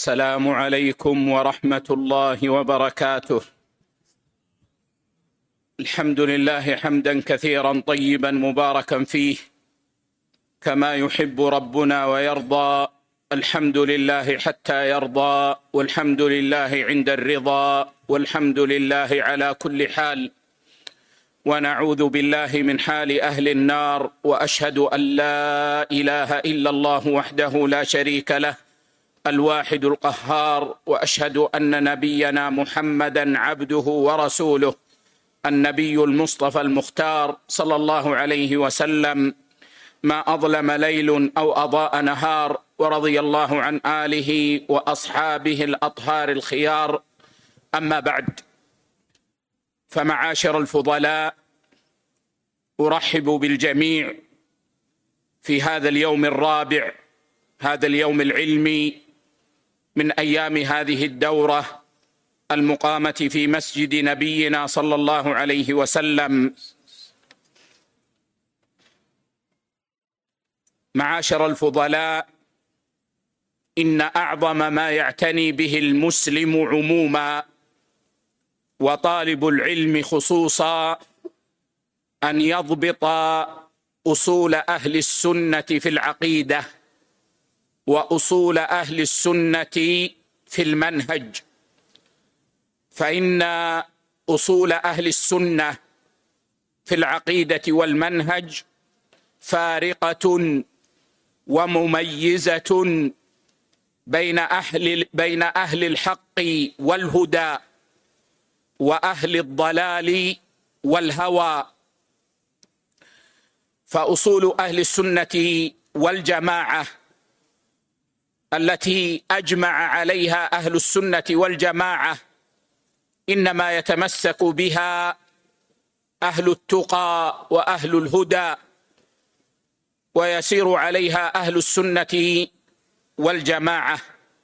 السلام عليكم ورحمة الله وبركاته. الحمد لله حمدا كثيرا طيبا مباركا فيه كما يحب ربنا ويرضى. الحمد لله حتى يرضى، والحمد لله عند الرضا، والحمد لله على كل حال، ونعوذ بالله من حال أهل النار. وأشهد أن لا إله إلا الله وحده لا شريك له الواحد القهار، وأشهد أن نبينا محمدا عبده ورسوله النبي المصطفى المختار صلى الله عليه وسلم، ما أظلم ليل أو أضاء نهار، ورضي الله عن آله وأصحابه الأطهار الخيار. أما بعد، فمعاشر الفضلاء، أرحب بالجميع في هذا اليوم الرابع، هذا اليوم العلمي من أيام هذه الدورة المقامة في مسجد نبينا صلى الله عليه وسلم. معاشر الفضلاء، إن أعظم ما يعتني به المسلم عموما وطالب العلم خصوصا أن يضبط أصول أهل السنة في العقيدة وأصول أهل السنة في المنهج، فإن أصول أهل السنة في العقيدة والمنهج فارقة ومميزة بين أهل الحق والهدى وأهل الضلال والهوى. فأصول أهل السنة والجماعة التي أجمع عليها أهل السنة والجماعة إنما يتمسك بها أهل التقى وأهل الهدى، ويسير عليها أهل السنة والجماعة.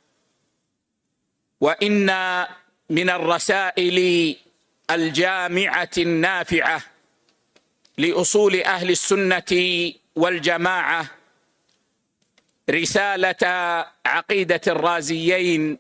وإن من الرسائل الجامعة النافعة لأصول أهل السنة والجماعة رسالة عقيدة الرازيين،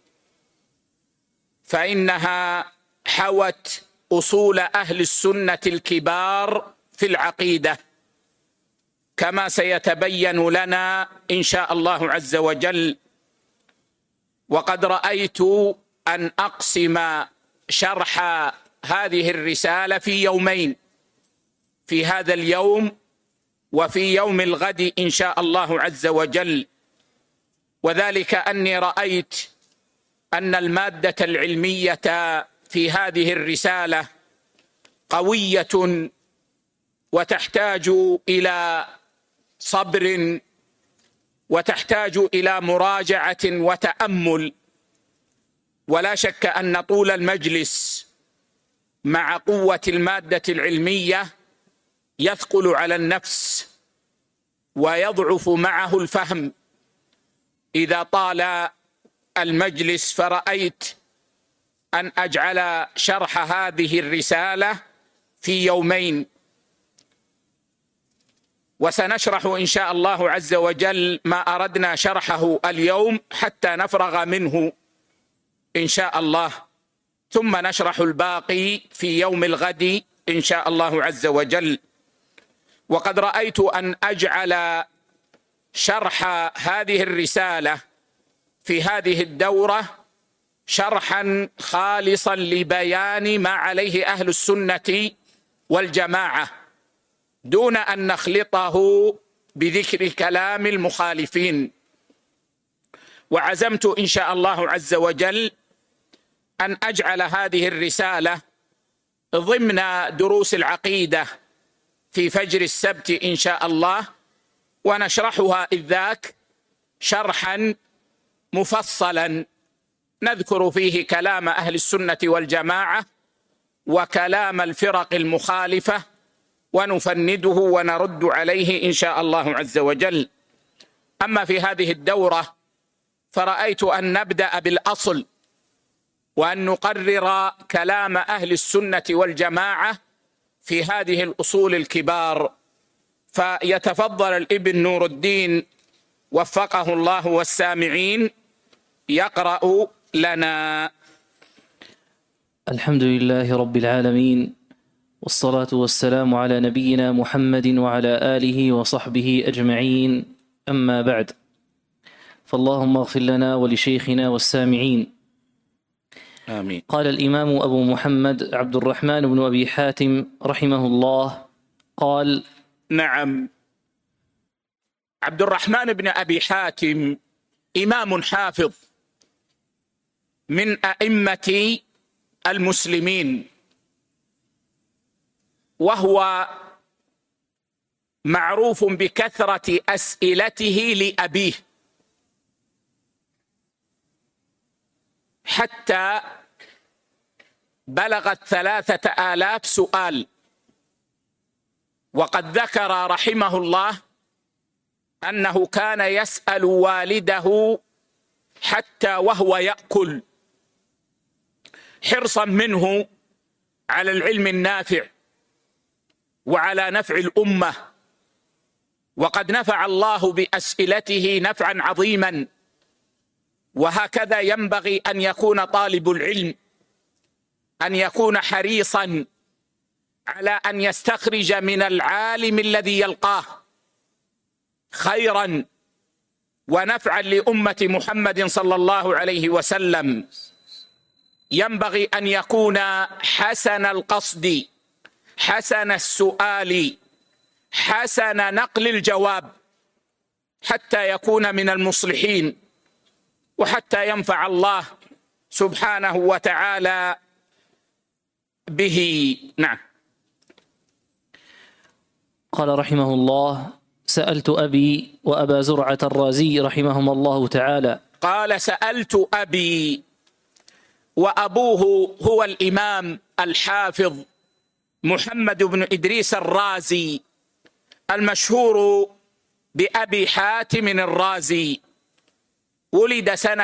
فإنها حوت أصول أهل السنة الكبار في العقيدة، كما سيتبين لنا إن شاء الله عز وجل. وقد رأيت أن أقسم شرح هذه الرسالة في يومين، في هذا اليوم وفي يوم الغد إن شاء الله عز وجل، وذلك أني رأيت أن المادة العلمية في هذه الرسالة قوية وتحتاج إلى صبر وتحتاج إلى مراجعة وتأمل. ولا شك أن طول المجلس مع قوة المادة العلمية يثقل على النفس ويضعف معه الفهم إذا طال المجلس، فرأيت أن أجعل شرح هذه الرسالة في يومين، وسنشرح إن شاء الله عز وجل ما أردنا شرحه اليوم حتى نفرغ منه إن شاء الله، ثم نشرح الباقي في يوم الغد إن شاء الله عز وجل. وقد رأيت أن أجعل شرح هذه الرسالة في هذه الدورة شرحا خالصا لبيان ما عليه أهل السنة والجماعة، دون أن نخلطه بذكر كلام المخالفين. وعزمت إن شاء الله عز وجل أن أجعل هذه الرسالة ضمن دروس العقيدة في فجر السبت إن شاء الله، ونشرحها إذ ذاك شرحا مفصلا نذكر فيه كلام أهل السنة والجماعة وكلام الفرق المخالفة، ونفنده ونرد عليه إن شاء الله عز وجل. أما في هذه الدورة فرأيت أن نبدأ بالأصل، وأن نقرر كلام أهل السنة والجماعة في هذه الأصول الكبار. فيتفضل الابن نور الدين وفقه الله والسامعين يقرأ لنا. الحمد لله رب العالمين، والصلاة والسلام على نبينا محمد وعلى آله وصحبه أجمعين، أما بعد، فاللهم اغفر لنا ولشيخنا والسامعين. آمين. قال الإمام أبو محمد عبد الرحمن بن أبي حاتم رحمه الله قال: نعم، عبد الرحمن بن أبي حاتم إمام حافظ من أئمة المسلمين، وهو معروف بكثرة أسئلته لأبيه، حتى بلغت 3000 سؤال. وقد ذكر رحمه الله أنه كان يسأل والده حتى وهو يأكل، حرصا منه على العلم النافع وعلى نفع الأمة. وقد نفع الله بأسئلته نفعا عظيما، وهكذا ينبغي أن يكون طالب العلم، أن يكون حريصا على أن يستخرج من العالم الذي يلقاه خيرا ونفعا لأمة محمد صلى الله عليه وسلم. ينبغي أن يكون حسن القصد، حسن السؤال، حسن نقل الجواب، حتى يكون من المصلحين، وحتى ينفع الله سبحانه وتعالى به. نعم. قال رحمه الله: سألت أبي وأبا زرعة الرازي رحمهم الله تعالى. قال: سألت أبي، وأبوه هو الإمام الحافظ محمد بن إدريس الرازي، المشهور بأبي حاتم الرازي. ولد سنة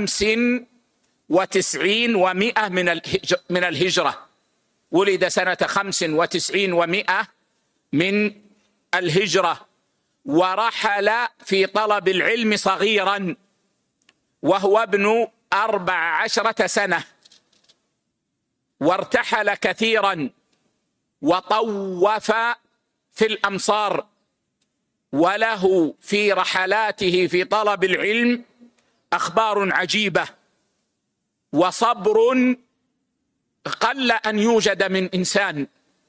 95 و100 من الهجرة. ولد سنة 95 و100 من الهجرة، ورحل في طلب العلم صغيرا وهو ابن 14 سنة، وارتحل كثيرا وطوف في الأمصار، وله في رحلاته في طلب العلم أخبار عجيبة وصبر قل أن يوجد من إنسان.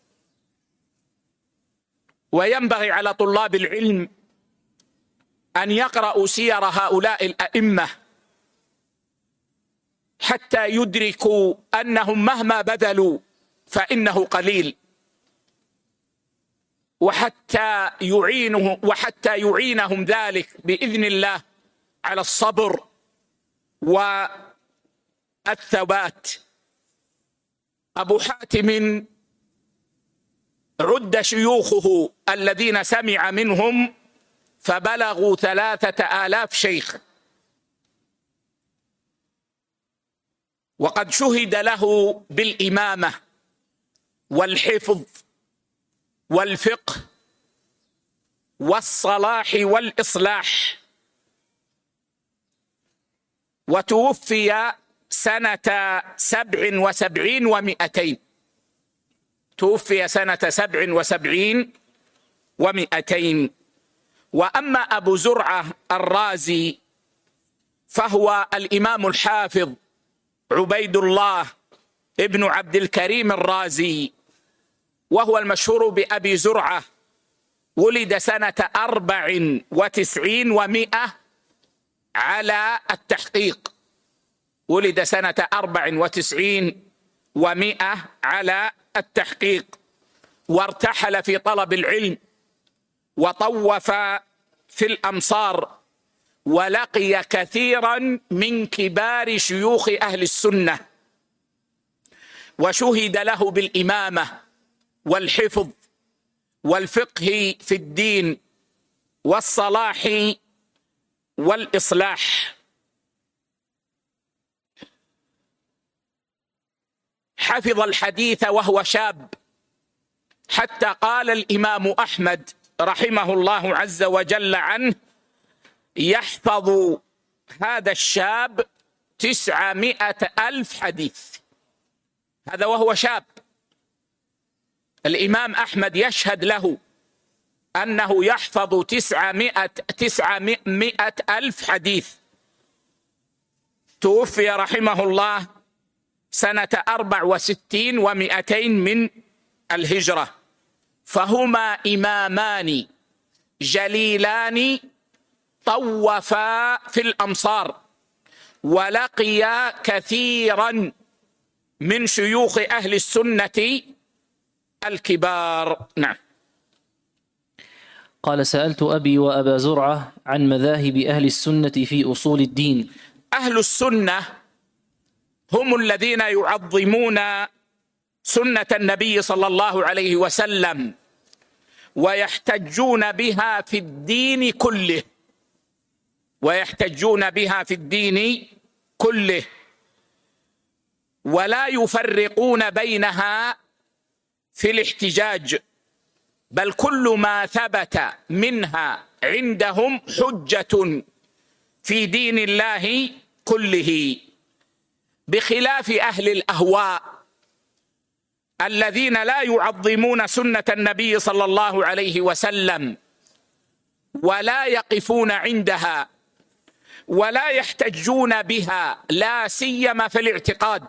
وينبغي على طلاب العلم أن يقرأوا سير هؤلاء الأئمة حتى يدركوا أنهم مهما بذلوا فإنه قليل، وحتى يعينهم ذلك بإذن الله على الصبر والثبات. أبو حاتم عد شيوخه الذين سمع منهم فبلغوا 3000 شيخ، وقد شهد له بالإمامة والحفظ والفقه والصلاح والإصلاح. وتوفي سنة 77 و200. توفي سنة 77 و200. وأما أبو زرعة الرازي فهو الإمام الحافظ عبيد الله ابن عبد الكريم الرازي، وهو المشهور بأبي زرعة. ولد سنة 94 و100 على التحقيق. ولد سنة 94 و100 على التحقيق، وارتحل في طلب العلم وطوف في الأمصار، ولقي كثيرا من كبار شيوخ أهل السنة، وشهد له بالإمامة والحفظ والفقه في الدين والصلاح والإصلاح. حفظ الحديث وهو شاب، حتى قال الإمام أحمد رحمه الله عز وجل عنه: يحفظ هذا الشاب 900,000 حديث، هذا وهو شاب. الإمام أحمد يشهد له أنه يحفظ 900,000 حديث. توفي رحمه الله سنة 64 و200 من الهجرة، فهما إمامان جليلان طوفا في الأمصار، ولقيا كثيرا من شيوخ أهل السنة الكبار. نعم. قال: سألت أبي وأبا زرعة عن مذاهب أهل السنة في أصول الدين. أهل السنة هم الذين يعظمون سنة النبي صلى الله عليه وسلم ويحتجون بها في الدين كله، ولا يفرقون بينها في الاحتجاج، بل كل ما ثبت منها عندهم حجة في دين الله كله، بخلاف أهل الأهواء الذين لا يعظمون سنة النبي صلى الله عليه وسلم ولا يقفون عندها ولا يحتجون بها، لا سيما في الاعتقاد.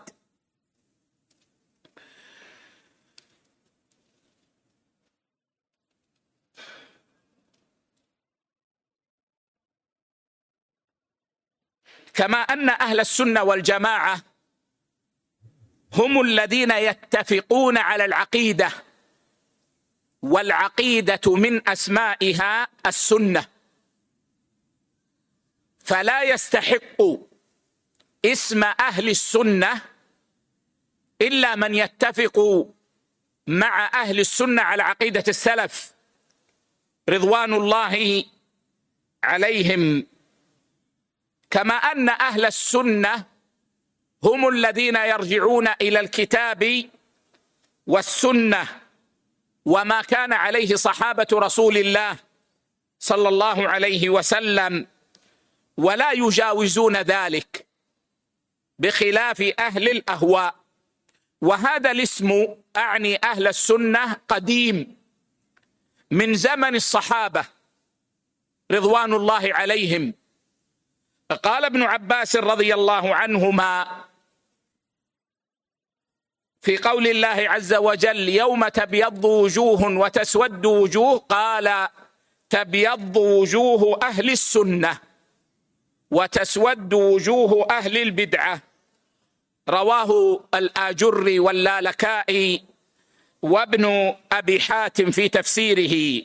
كما أن أهل السنة والجماعة هم الذين يتفقون على العقيدة، والعقيدة من أسمائها السنة، فلا يستحق اسم أهل السنة إلا من يتفق مع أهل السنة على عقيدة السلف رضوان الله عليهم. كما أن أهل السنة هم الذين يرجعون إلى الكتاب والسنة وما كان عليه صحابة رسول الله صلى الله عليه وسلم، ولا يجاوزون ذلك، بخلاف أهل الأهواء. وهذا الاسم أعني أهل السنة قديم من زمن الصحابة رضوان الله عليهم. قال ابن عباس رضي الله عنهما في قول الله عز وجل: يوم تبيض وجوه وتسود وجوه، قال: تبيض وجوه أهل السنة وتسود وجوه أهل البدعة. رواه الآجري واللالكائي وابن أبي حاتم في تفسيره.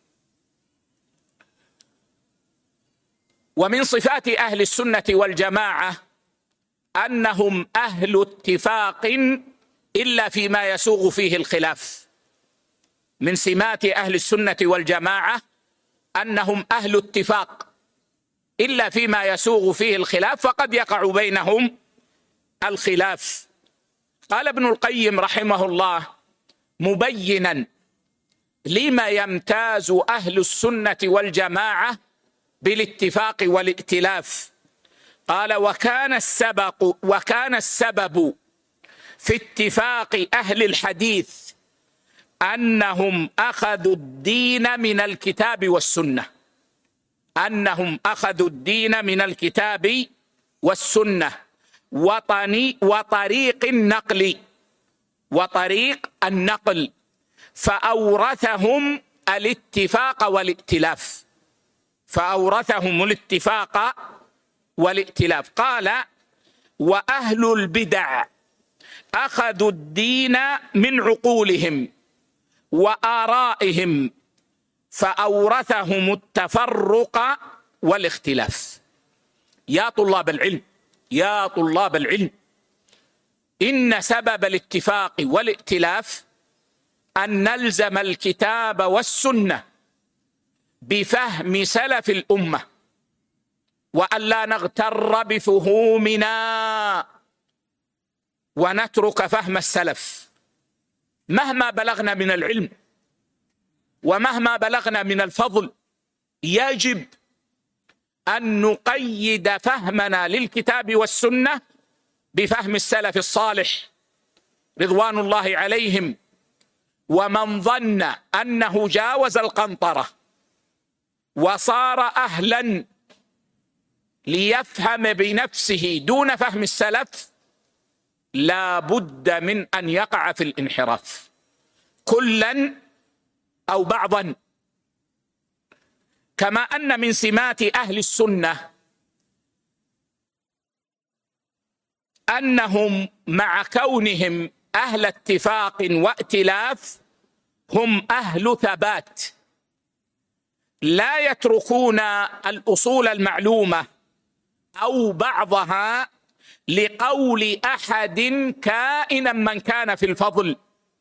ومن صفات أهل السنة والجماعة أنهم أهل اتفاق إلا فيما يسوغ فيه الخلاف. من سمات أهل السنة والجماعة أنهم أهل اتفاق إلا فيما يسوغ فيه الخلاف، فقد يقع بينهم الخلاف. قال ابن القيم رحمه الله مبينا لما يمتاز أهل السنة والجماعة بالاتفاق والائتلاف، قال: وكان السبب في اتفاق أهل الحديث أنهم أخذوا الدين من الكتاب والسنة، وطريق النقل، فأورثهم الاتفاق والائتلاف. قال: وأهل البدع أخذوا الدين من عقولهم وآرائهم، فأورثهم التفرق والاختلاف. يا طلاب العلم، إن سبب الاتفاق والائتلاف أن نلزم الكتاب والسنة بفهم سلف الأمة، وأن لا نغتر بفهومنا ونترك فهم السلف. مهما بلغنا من العلم ومهما بلغنا من الفضل، يجب أن نقيد فهمنا للكتاب والسنة بفهم السلف الصالح رضوان الله عليهم، ومن ظن أنه جاوز القنطرة وصار أهلا ليفهم بنفسه دون فهم السلف لا بد من أن يقع في الانحراف كلا أو بعضا. كما أن من سمات أهل السنة أنهم مع كونهم أهل اتفاق وائتلاف هم أهل ثبات، لا يتركون الأصول المعلومة أو بعضها لقول أحد كائنا من كان في الفضل.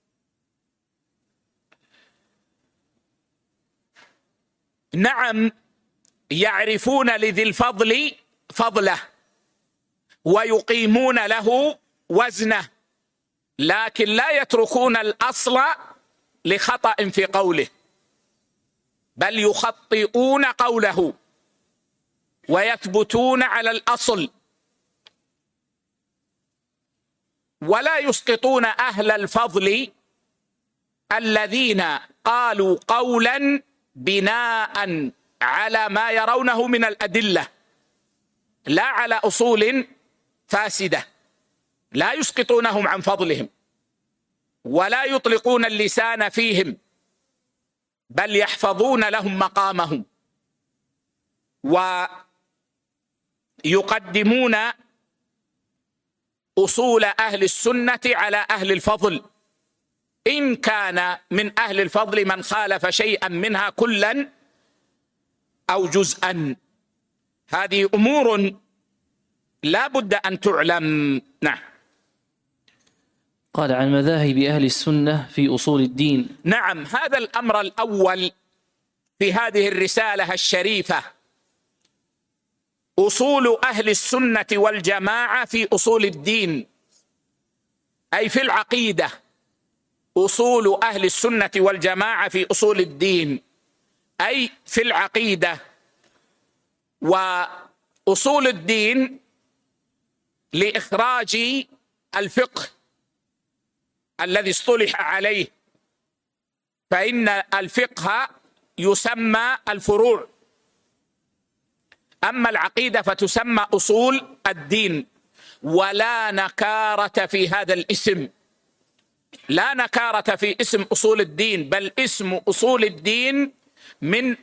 نعم، يعرفون لذي الفضل فضله ويقيمون له وزنه، لكن لا يتركون الأصل لخطأ في قوله، بل يخطئون قوله ويثبتون على الأصل، ولا يسقطون أهل الفضل الذين قالوا قولا بناء على ما يرونه من الأدلة لا على أصول فاسدة. لا يسقطونهم عن فضلهم ولا يطلقون اللسان فيهم، بل يحفظون لهم مقامهم ويقدمون أصول أهل السنة على أهل الفضل، إن كان من أهل الفضل من خالف شيئا منها كلا أو جزءا. هذه أمور لا بد أن تعلم. نعم. قال عن مذاهب أهل السنة في أصول الدين. نعم، هذا الأمر الأول في هذه الرسالة الشريفة، أصول أهل السنة والجماعة في أصول الدين، أي في العقيدة. أصول أهل السنة والجماعة في أصول الدين أي في العقيدة. وأصول الدين لإخراج الفقه الذي اصطلح عليه، فإن الفقه يسمى الفروع، أما العقيدة فتسمى أصول الدين. ولا نكارة في هذا الاسم، لا نكارة في اسم أصول الدين، بل اسم أصول الدين من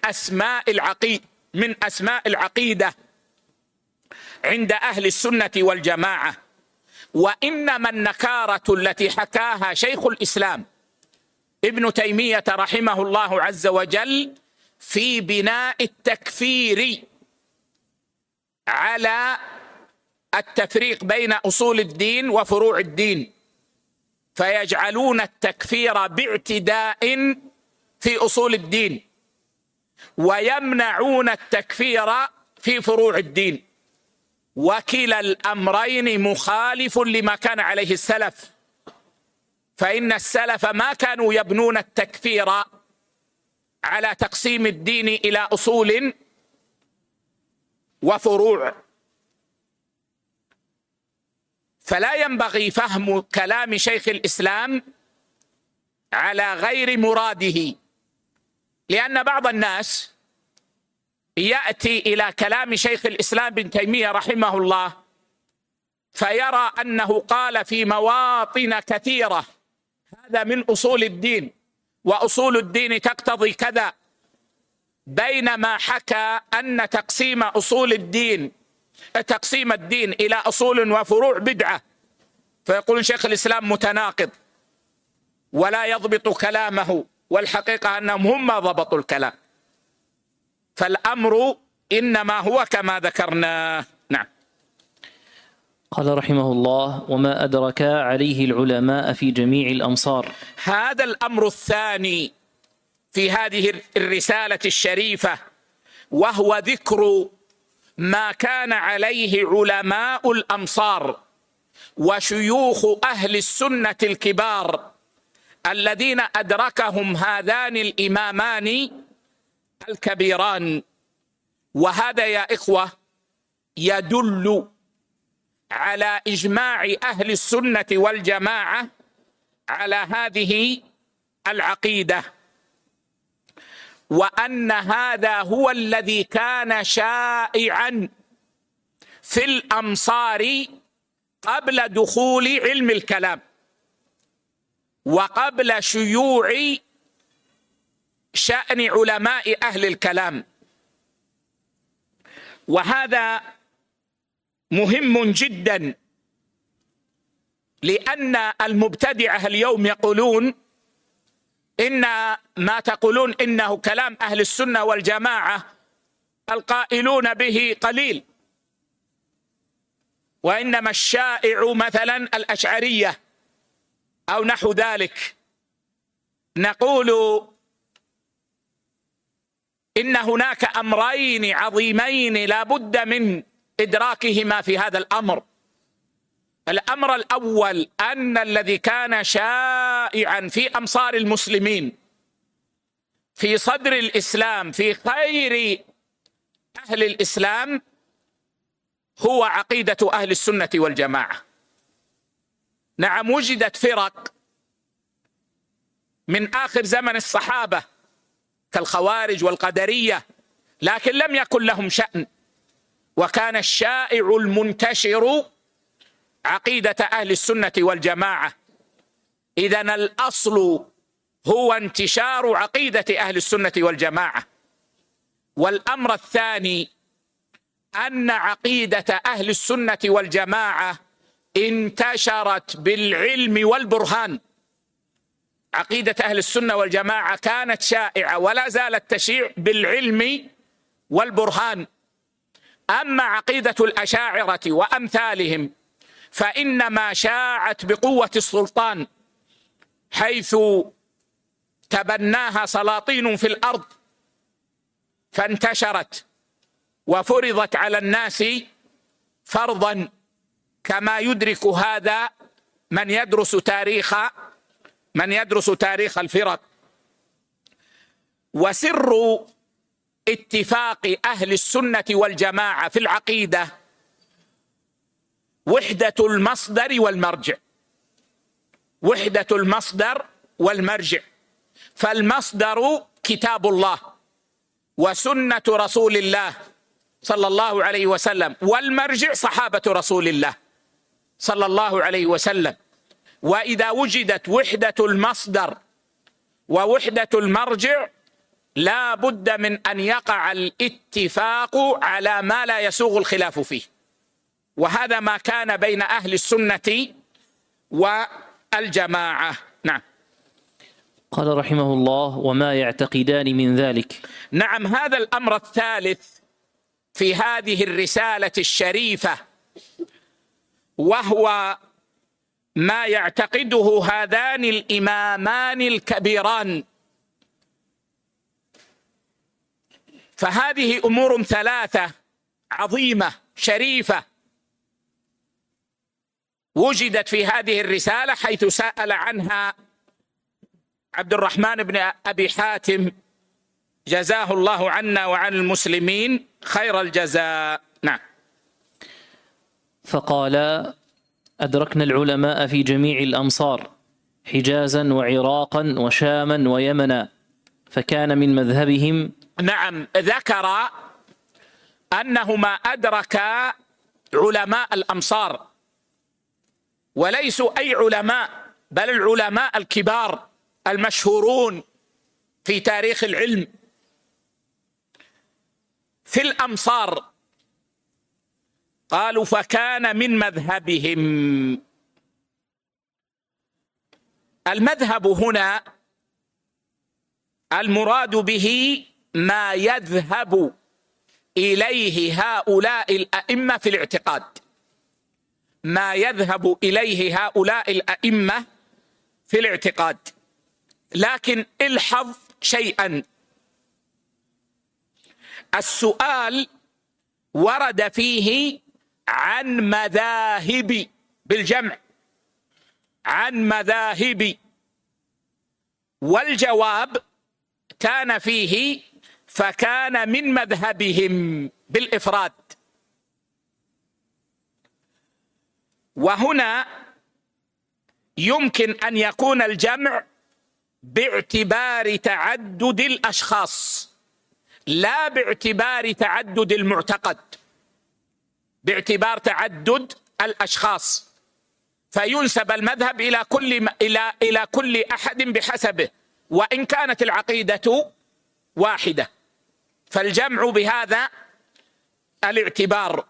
أسماء العقيدة عند أهل السنة والجماعة. وإنما النكارة التي حكاها شيخ الإسلام ابن تيمية رحمه الله عز وجل في بناء التكفير على التفريق بين أصول الدين وفروع الدين، فيجعلون التكفير باعتداء في أصول الدين ويمنعون التكفير في فروع الدين، وكلا الأمرين مخالف لما كان عليه السلف، فإن السلف ما كانوا يبنون التكفير على تقسيم الدين إلى أصول وفروع. فلا ينبغي فهم كلام شيخ الإسلام على غير مراده، لأن بعض الناس يأتي إلى كلام شيخ الإسلام ابن تيمية رحمه الله فيرى أنه قال في مواطن كثيرة هذا من أصول الدين وأصول الدين تقتضي كذا، بينما حكى أن تقسيم الدين إلى أصول وفروع بدعة، فيقول شيخ الإسلام متناقض ولا يضبط كلامه، والحقيقة أنهم هم ما ضبطوا الكلام، فالأمر إنما هو كما ذكرنا. نعم. قال رحمه الله: وما أدرك عليه العلماء في جميع الأمصار. هذا الأمر الثاني في هذه الرسالة الشريفة، وهو ذكر ما كان عليه علماء الأمصار وشيوخ أهل السنة الكبار الذين أدركهم هذان الإمامان الكبيران، وهذا يا إخوة يدل على إجماع أهل السنة والجماعة على هذه العقيدة، وأن هذا هو الذي كان شائعا في الأمصار قبل دخول علم الكلام وقبل شيوع شأن علماء أهل الكلام. وهذا مهم جدا، لأن المبتدعة اليوم يقولون إن ما تقولون إنه كلام أهل السنة والجماعة القائلون به قليل، وإنما الشائع مثلا الأشعرية أو نحو ذلك. نقول إن هناك أمرين عظيمين لا بد من إدراكهما في هذا الأمر. الأمر الأول أن الذي كان شائعا في أمصار المسلمين في صدر الإسلام في خير أهل الإسلام هو عقيدة أهل السنة والجماعة. نعم، وجدت فرق من آخر زمن الصحابة كالخوارج والقدرية، لكن لم يكن لهم شأن، وكان الشائع المنتشر عقيدة أهل السنة والجماعة. إذن الأصل هو انتشار عقيدة أهل السنة والجماعة. والأمر الثاني أن عقيدة أهل السنة والجماعة انتشرت بالعلم والبرهان. عقيدة أهل السنة والجماعة كانت شائعة ولا زالت تشيع بالعلم والبرهان. أما عقيدة الأشاعرة وأمثالهم فإنما شاعت بقوة السلطان، حيث تبناها سلاطين في الأرض فانتشرت وفرضت على الناس فرضا، كما يدرك هذا من يدرس تاريخ الفرق. وسر اتفاق أهل السنة والجماعة في العقيدة وحدة المصدر والمرجع. وحدة المصدر والمرجع، فالمصدر كتاب الله وسنة رسول الله صلى الله عليه وسلم، والمرجع صحابة رسول الله صلى الله عليه وسلم. وإذا وجدت وحدة المصدر ووحدة المرجع لا بد من أن يقع الاتفاق على ما لا يسوغ الخلاف فيه، وهذا ما كان بين أهل السنة والجماعة. نعم. قال رحمه الله: وما يعتقدان من ذلك. نعم، هذا الأمر الثالث في هذه الرسالة الشريفة، وهو ما يعتقده هذان الإمامان الكبيران. فهذه أمور ثلاثة عظيمة شريفة وجدت في هذه الرسالة، حيث سأل عنها عبد الرحمن بن أبي حاتم جزاه الله عنا وعن المسلمين خير الجزاء. نعم. فقال: أدركنا العلماء في جميع الأمصار حجازا وعراقا وشاما ويمنا، فكان من مذهبهم. نعم، ذكر أنه ما أدرك علماء الأمصار، وليسوا أي علماء، بل العلماء الكبار المشهورون في تاريخ العلم في الأمصار. قالوا فكان من مذهبهم. المذهب هنا المراد به ما يذهب إليه هؤلاء الأئمة في الاعتقاد، ما يذهب إليه هؤلاء الأئمة في الاعتقاد. لكن الحظ شيئا، السؤال ورد فيه عن مذاهب بالجمع، عن مذاهب، والجواب كان فيه فكان من مذهبهم بالإفراد. وهنا يمكن أن يكون الجمع باعتبار تعدد الأشخاص لا باعتبار تعدد المعتقد، باعتبار تعدد الأشخاص، فينسب المذهب إلى كل أحد بحسبه وإن كانت العقيدة واحدة، فالجمع بهذا الاعتبار.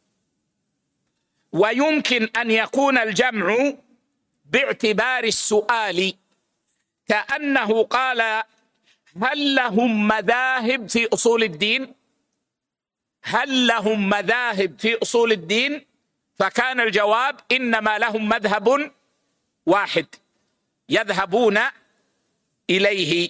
ويمكن أن يكون الجمع باعتبار السؤال، كأنه قال: هل لهم مذاهب في أصول الدين؟ هل لهم مذاهب في أصول الدين؟ فكان الجواب: إنما لهم مذهب واحد يذهبون إليه.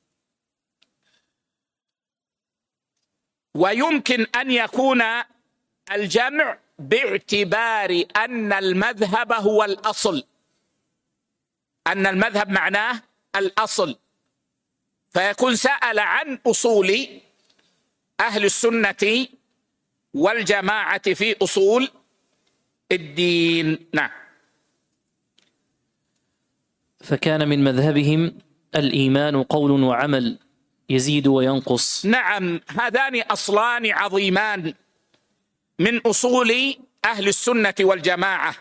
ويمكن أن يكون الجمع باعتبار أن المذهب هو الأصل، أن المذهب معناه الأصل، فيكون سأل عن أصول أهل السنة والجماعة في أصول الدين. نعم. فكان من مذهبهم الإيمان قول وعمل يزيد وينقص. نعم، هذان أصلان عظيمان من أصول أهل السنة والجماعة.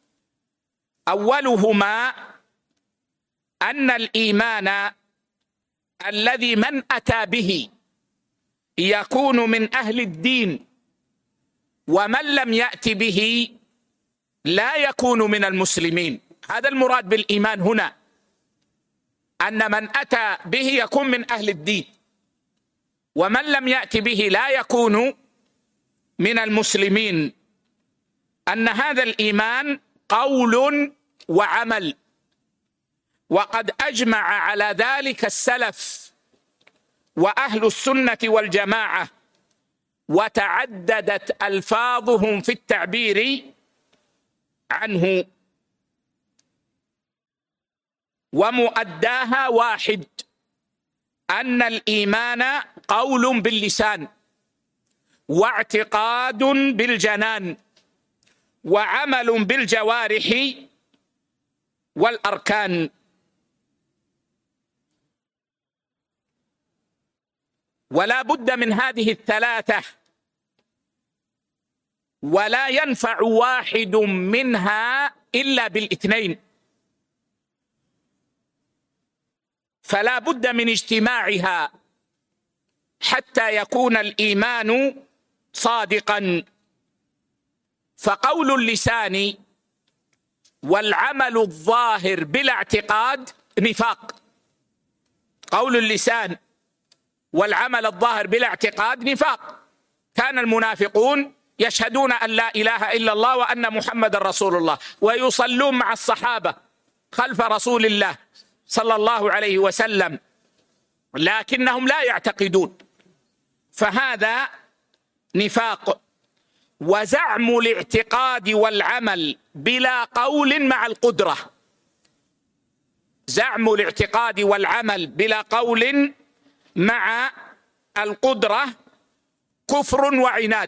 أولهما أن الإيمان الذي من أتى به يكون من أهل الدين، ومن لم يأت به لا يكون من المسلمين. هذا المراد بالإيمان هنا، أن من أتى به يكون من أهل الدين، ومن لم يأت به لا يكون من المسلمين. أن هذا الإيمان قول وعمل، وقد أجمع على ذلك السلف وأهل السنة والجماعة، وتعددت ألفاظهم في التعبير عنه، ومؤداها واحد: أن الإيمان قول باللسان، واعتقاد بالجنان، وعمل بالجوارح والأركان. ولا بد من هذه الثلاثة، ولا ينفع واحد منها إلا بالاثنين، فلا بد من اجتماعها حتى يكون الإيمان صادقا. فقول اللسان والعمل الظاهر بلا اعتقاد نفاق. قول اللسان والعمل الظاهر بلا اعتقاد نفاق. كان المنافقون يشهدون أن لا إله إلا الله وأن محمد رسول الله، ويصلون مع الصحابة خلف رسول الله صلى الله عليه وسلم، لكنهم لا يعتقدون، فهذا نفاق. وزعم الاعتقاد والعمل بلا قول مع القدرة، زعم الاعتقاد والعمل بلا قول مع القدرة كفر وعناد.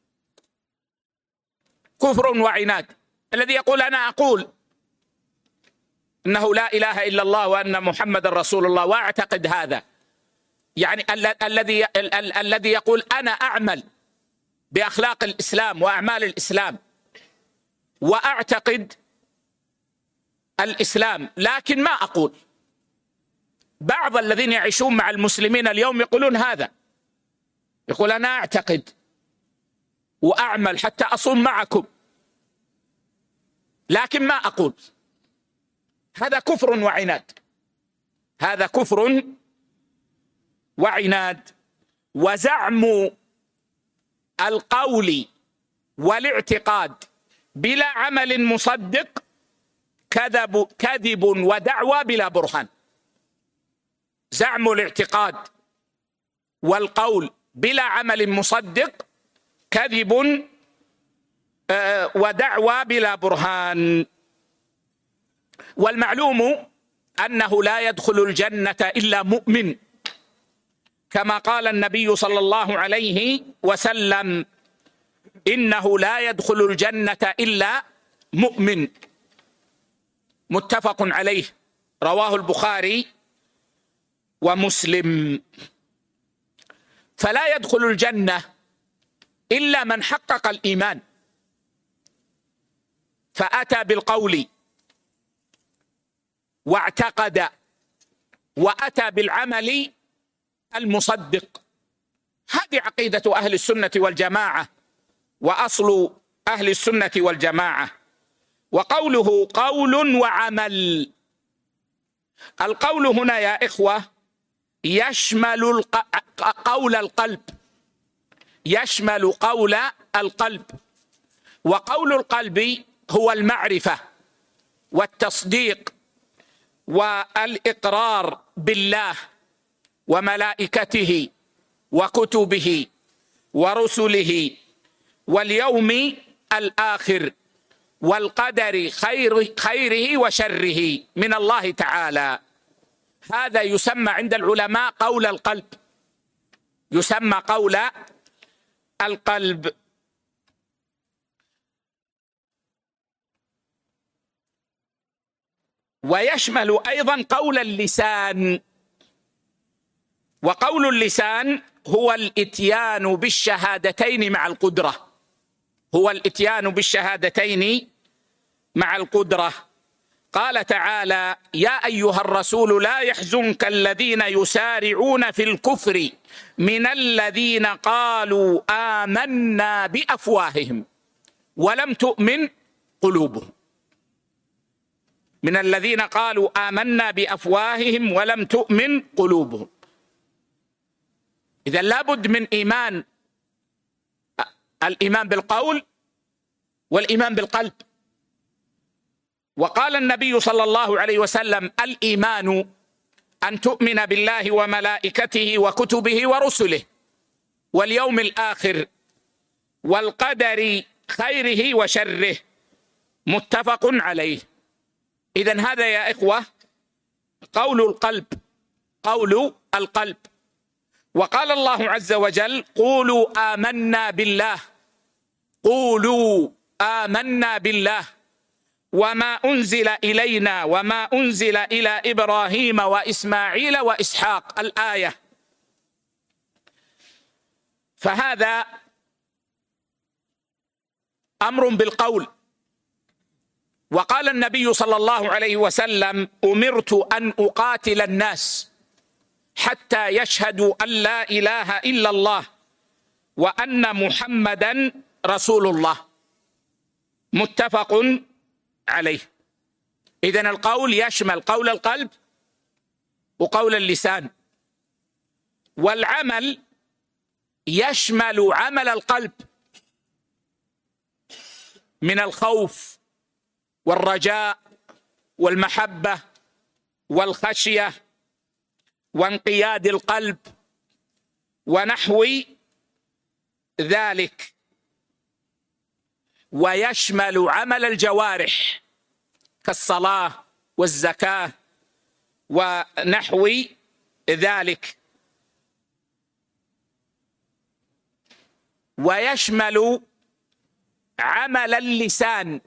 كفر وعناد. الذي يقول أنا أقول إنه لا إله إلا الله وأن محمد رسول الله وأعتقد هذا، يعني الذي يقول أنا أعمل بأخلاق الإسلام وأعمال الإسلام وأعتقد الإسلام لكن ما أقول. بعض الذين يعيشون مع المسلمين اليوم يقولون هذا، يقول أنا أعتقد وأعمل حتى أصوم معكم لكن ما أقول. هذا كفر وعناد، هذا كفر وعناد. وزعم القول والاعتقاد بلا عمل مصدق كذب ودعوى بلا برهان. زعم الاعتقاد والقول بلا عمل مصدق كذب ودعوى بلا برهان. والمعلوم أنه لا يدخل الجنة إلا مؤمن، كما قال النبي صلى الله عليه وسلم: إنه لا يدخل الجنة إلا مؤمن. متفق عليه، رواه البخاري ومسلم. فلا يدخل الجنة إلا من حقق الإيمان فأتى بالقول واعتقد وأتى بالعمل المصدق. هذه عقيدة أهل السنة والجماعة وأصل أهل السنة والجماعة. وقوله قول وعمل، القول هنا يا إخوة يشمل قول القلب، يشمل قول القلب. وقول القلب هو المعرفة والتصديق والإقرار بالله وملائكته وكتبه ورسله واليوم الآخر والقدر خيره وشره من الله تعالى. هذا يسمى عند العلماء قول القلب، يسمى قول القلب. ويشمل أيضا قول اللسان. وقول اللسان هو الإتيان بالشهادتين مع القدرة، هو الإتيان بالشهادتين مع القدرة. قال تعالى: يا أيها الرسول لا يحزنك الذين يسارعون في الكفر من الذين قالوا آمنا بأفواههم ولم تؤمن قلوبهم. من الذين قالوا آمنا بأفواههم ولم تؤمن قلوبهم. إذن لابد من إيمان، الإيمان بالقول والإيمان بالقلب. وقال النبي صلى الله عليه وسلم: الإيمان أن تؤمن بالله وملائكته وكتبه ورسله واليوم الآخر والقدر خيره وشره. متفق عليه. إذن هذا يا إخوة قول القلب، قول القلب. وقال الله عز وجل: قولوا آمنا بالله، قولوا آمنا بالله وما أنزل إلينا وما أنزل إلى إبراهيم وإسماعيل وإسحاق، الآية. فهذا أمر بالقول. وقال النبي صلى الله عليه وسلم: أمرت أن أقاتل الناس حتى يشهدوا أن لا إله إلا الله وأن محمدا رسول الله. متفق عليه. إذن القول يشمل قول القلب وقول اللسان، والعمل يشمل عمل القلب من الخوف والرجاء والمحبة والخشية وانقياد القلب ونحو ذلك. ويشمل عمل الجوارح كالصلاة والزكاة ونحو ذلك. ويشمل عمل اللسان،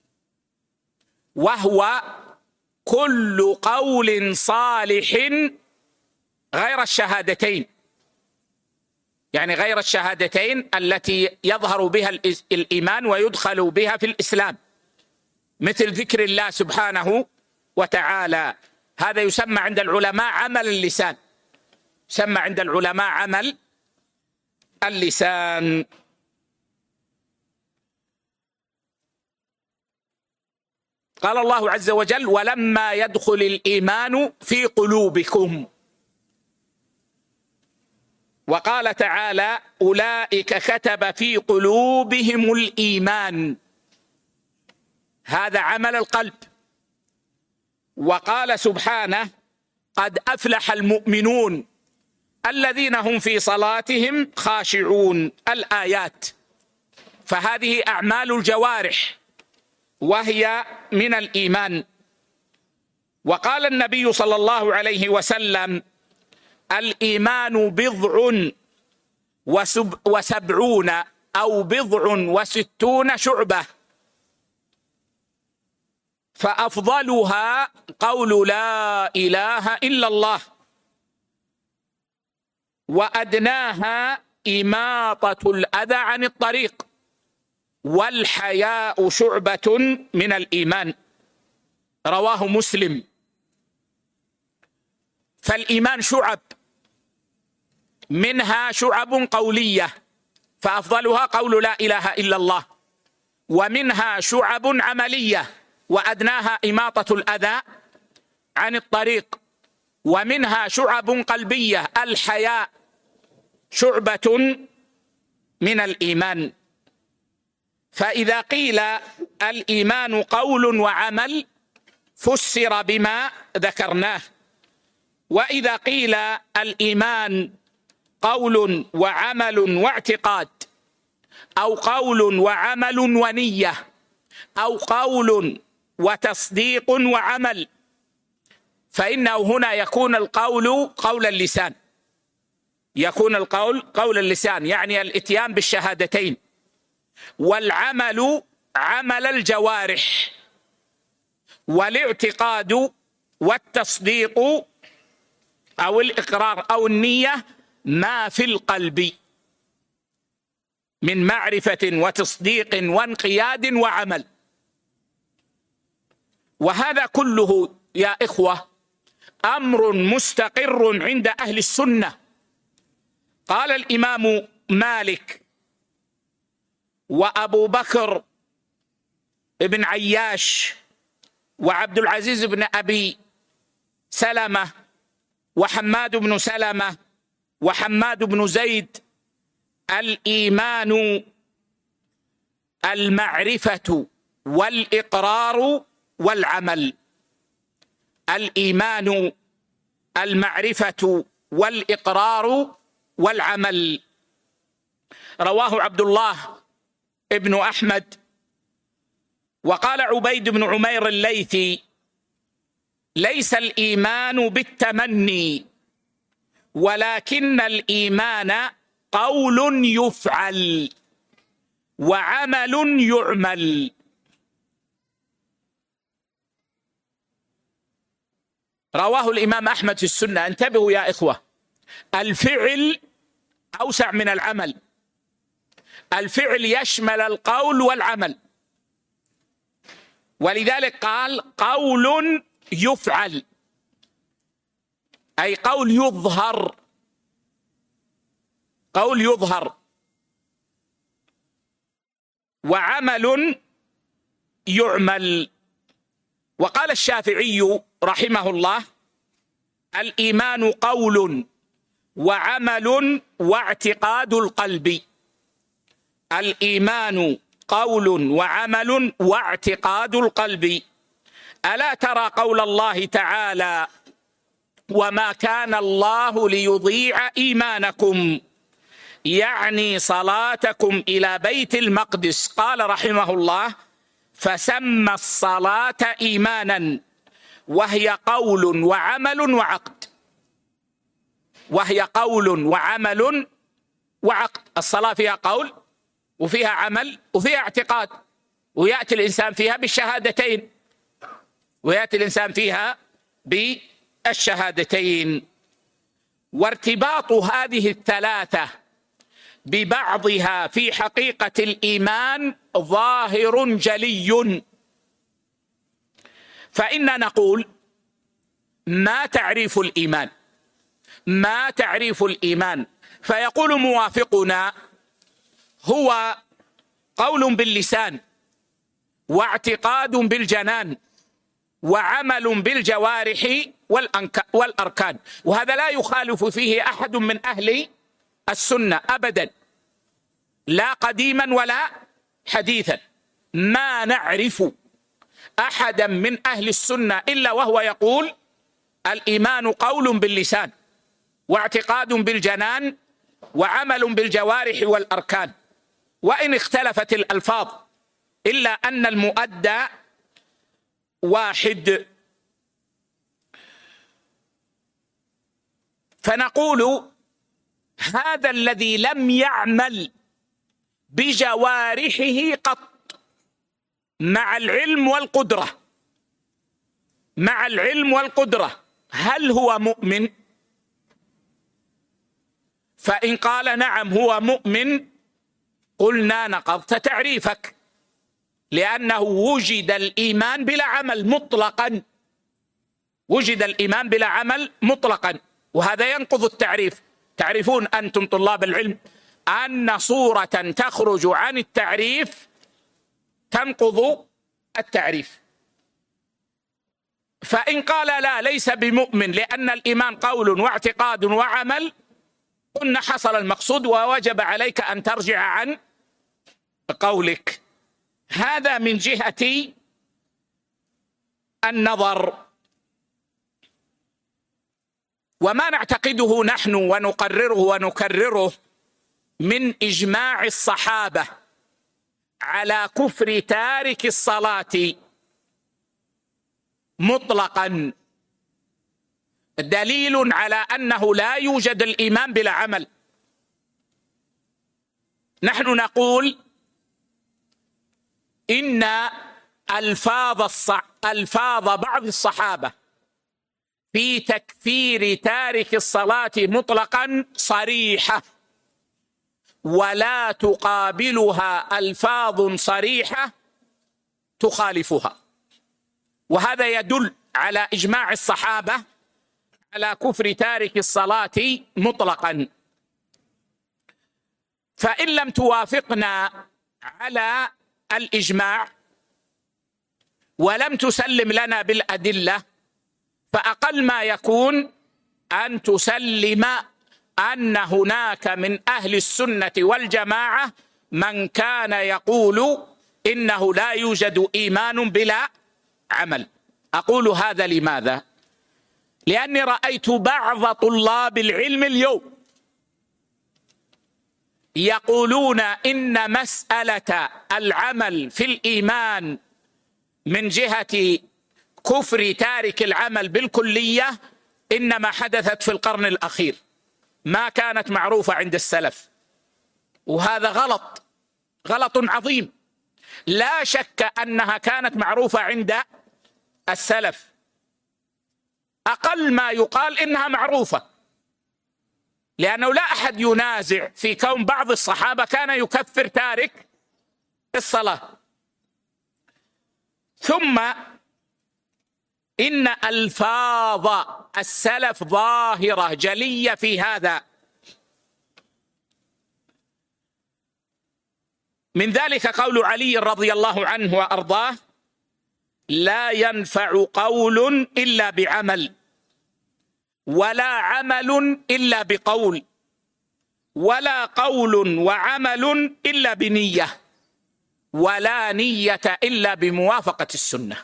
وهو كل قول صالح غير الشهادتين، يعني غير الشهادتين التي يظهر بها الإيمان ويدخل بها في الإسلام، مثل ذكر الله سبحانه وتعالى. هذا يسمى عند العلماء عمل اللسان، يسمى عند العلماء عمل اللسان. قال الله عز وجل: ولما يدخل الإيمان في قلوبكم. وقال تعالى: أولئك كتب في قلوبهم الإيمان. هذا عمل القلب. وقال سبحانه: قد أفلح المؤمنون الذين هم في صلاتهم خاشعون، الآيات. فهذه أعمال الجوارح وهي من الإيمان. وقال النبي صلى الله عليه وسلم: الإيمان بضع وسبعون أو بضع وستون شعبة، فأفضلها قول لا إله إلا الله، وأدناها إماطة الأذى عن الطريق، والحياء شعبة من الإيمان. رواه مسلم. فالإيمان شعب، منها شعب قولية فأفضلها قول لا إله إلا الله، ومنها شعب عملية وأدناها إماطة الأذى عن الطريق، ومنها شعب قلبية الحياء شعبة من الإيمان. فإذا قيل الإيمان قول وعمل فسر بما ذكرناه، وإذا قيل الإيمان قول وعمل واعتقاد، أو قول وعمل ونية، أو قول وتصديق وعمل، فإنه هنا يكون القول قول اللسان، يكون القول قول اللسان يعني الإتيان بالشهادتين، والعمل عمل الجوارح، والاعتقاد والتصديق أو الإقرار أو النية ما في القلب من معرفة وتصديق وانقياد وعمل. وهذا كله يا إخوة أمر مستقر عند أهل السنة. قال الإمام مالك وأبو بكر بن عياش وعبد العزيز بن أبي سلمة وحماد بن سلمة وحماد بن زيد: الإيمان المعرفة والإقرار والعمل. الإيمان المعرفة والإقرار والعمل. رواه عبد الله ابن أحمد. وقال عبيد بن عمير الليثي: ليس الإيمان بالتمني، ولكن الإيمان قول يفعل وعمل يعمل. رواه الإمام أحمد في السنة. انتبهوا يا إخوة، الفعل أوسع من العمل. الفعل يشمل القول والعمل، ولذلك قال قول يفعل، أي قول يظهر، قول يظهر، وعمل يعمل. وقال الشافعي رحمه الله: الإيمان قول وعمل واعتقاد القلب. الإيمان قول وعمل واعتقاد القلب. ألا ترى قول الله تعالى: وما كان الله ليضيع إيمانكم، يعني صلاتكم إلى بيت المقدس. قال رحمه الله: فسمى الصلاة إيمانا، وهي قول وعمل وعقد. وهي قول وعمل وعقد. الصلاة فيها قول وفيها عمل وفيها اعتقاد، ويأتي الإنسان فيها بالشهادتين، ويأتي الإنسان فيها بالشهادتين. وارتباط هذه الثلاثة ببعضها في حقيقة الإيمان ظاهر جلي. فإن نقول: ما تعريف الإيمان؟ ما تعريف الإيمان؟ فيقول موافقنا: هو قول باللسان، واعتقاد بالجنان، وعمل بالجوارح والأركان. وهذا لا يخالف فيه أحد من أهل السنة أبدا، لا قديما ولا حديثا. ما نعرف أحدا من أهل السنة إلا وهو يقول: الإيمان قول باللسان، واعتقاد بالجنان، وعمل بالجوارح والأركان. وإن اختلفت الألفاظ إلا أن المؤدى واحد. فنقول هذا الذي لم يعمل بجوارحه قط مع العلم والقدرة هل هو مؤمن؟ فإن قال نعم هو مؤمن قلنا نقضت تعريفك، لأنه وجد الإيمان بلا عمل مطلقا، وهذا ينقض التعريف. تعرفون أنتم طلاب العلم أن صورة تخرج عن التعريف تنقض التعريف. فإن قال لا ليس بمؤمن لأن الإيمان قول واعتقاد وعمل، قلنا حصل المقصود ووجب عليك أن ترجع عن قولك. هذا من جهة النظر. وما نعتقده نحن ونكرره من إجماع الصحابة على كفر تارك الصلاة مطلقا دليل على أنه لا يوجد الإيمان بلا عمل. نحن نقول إن ألفاظ بعض الصحابة في تكفير تارك الصلاة مطلقا صريحة، ولا تقابلها ألفاظ صريحة تخالفها، وهذا يدل على إجماع الصحابة على كفر تارك الصلاة مطلقا. فإن لم توافقنا على الإجماع ولم تسلم لنا بالأدلة، فأقل ما يكون أن تسلم أن هناك من أهل السنة والجماعة من كان يقول إنه لا يوجد إيمان بلا عمل. أقول هذا لماذا؟ لأني رأيت بعض طلاب العلم اليوم يقولون إن مسألة العمل في الإيمان من جهة كفر تارك العمل بالكلية إنما حدثت في القرن الأخير، ما كانت معروفة عند السلف. وهذا غلط عظيم. لا شك أنها كانت معروفة عند السلف، أقل ما يقال إنها معروفة، لأنه لا أحد ينازع في كون بعض الصحابة كان يكفر تارك الصلاة. ثم إن ألفاظ السلف ظاهرة جلية في هذا. من ذلك قول علي رضي الله عنه وأرضاه: لا ينفع قول إلا بعمل، ولا عمل إلا بقول، ولا قول وعمل إلا بنية، ولا نية إلا بموافقة السنة.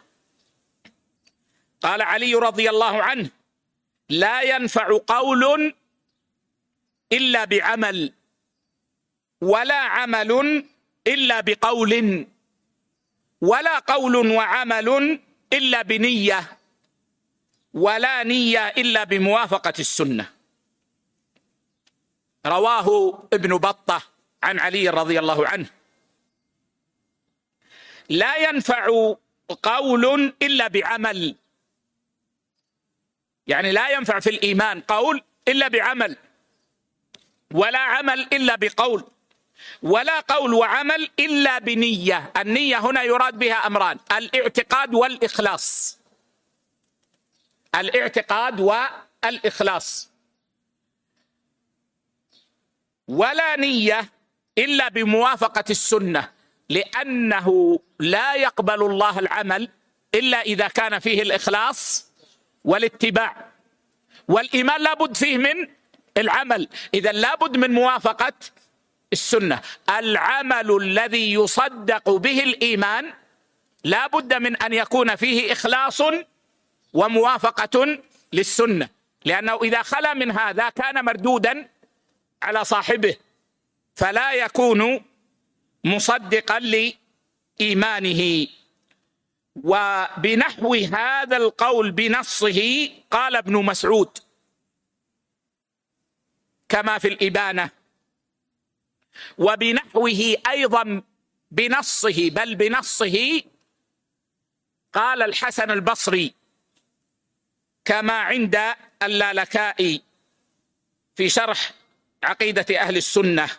قال علي رضي الله عنه: لا ينفع قول إلا بعمل، ولا عمل إلا بقول، ولا قول وعمل إلا بنية، ولا نية إلا بموافقة السنة. رواه ابن بطة عن علي رضي الله عنه. لا ينفع قول إلا بعمل، يعني لا ينفع في الإيمان قول إلا بعمل، ولا عمل إلا بقول، ولا قول وعمل إلا بنية. النية هنا يراد بها أمران: الاعتقاد والإخلاص. الاعتقاد والإخلاص. ولا نية إلا بموافقة السنة، لأنه لا يقبل الله العمل إلا إذا كان فيه الإخلاص والاتباع، والإيمان لابد فيه من العمل، إذا لابد من موافقة السنة. العمل الذي يصدق به الإيمان لابد من أن يكون فيه إخلاص وموافقة للسنة، لأنه إذا خلا من هذا كان مردودا على صاحبه، فلا يكون مصدقا لإيمانه. وبنحو هذا القول بنصه قال ابن مسعود: كما في الإبانة، وبنحوه أيضا بنصه، بل بنصه قال الحسن البصري كما عند اللالكائي في شرح عقيدة أهل السنة.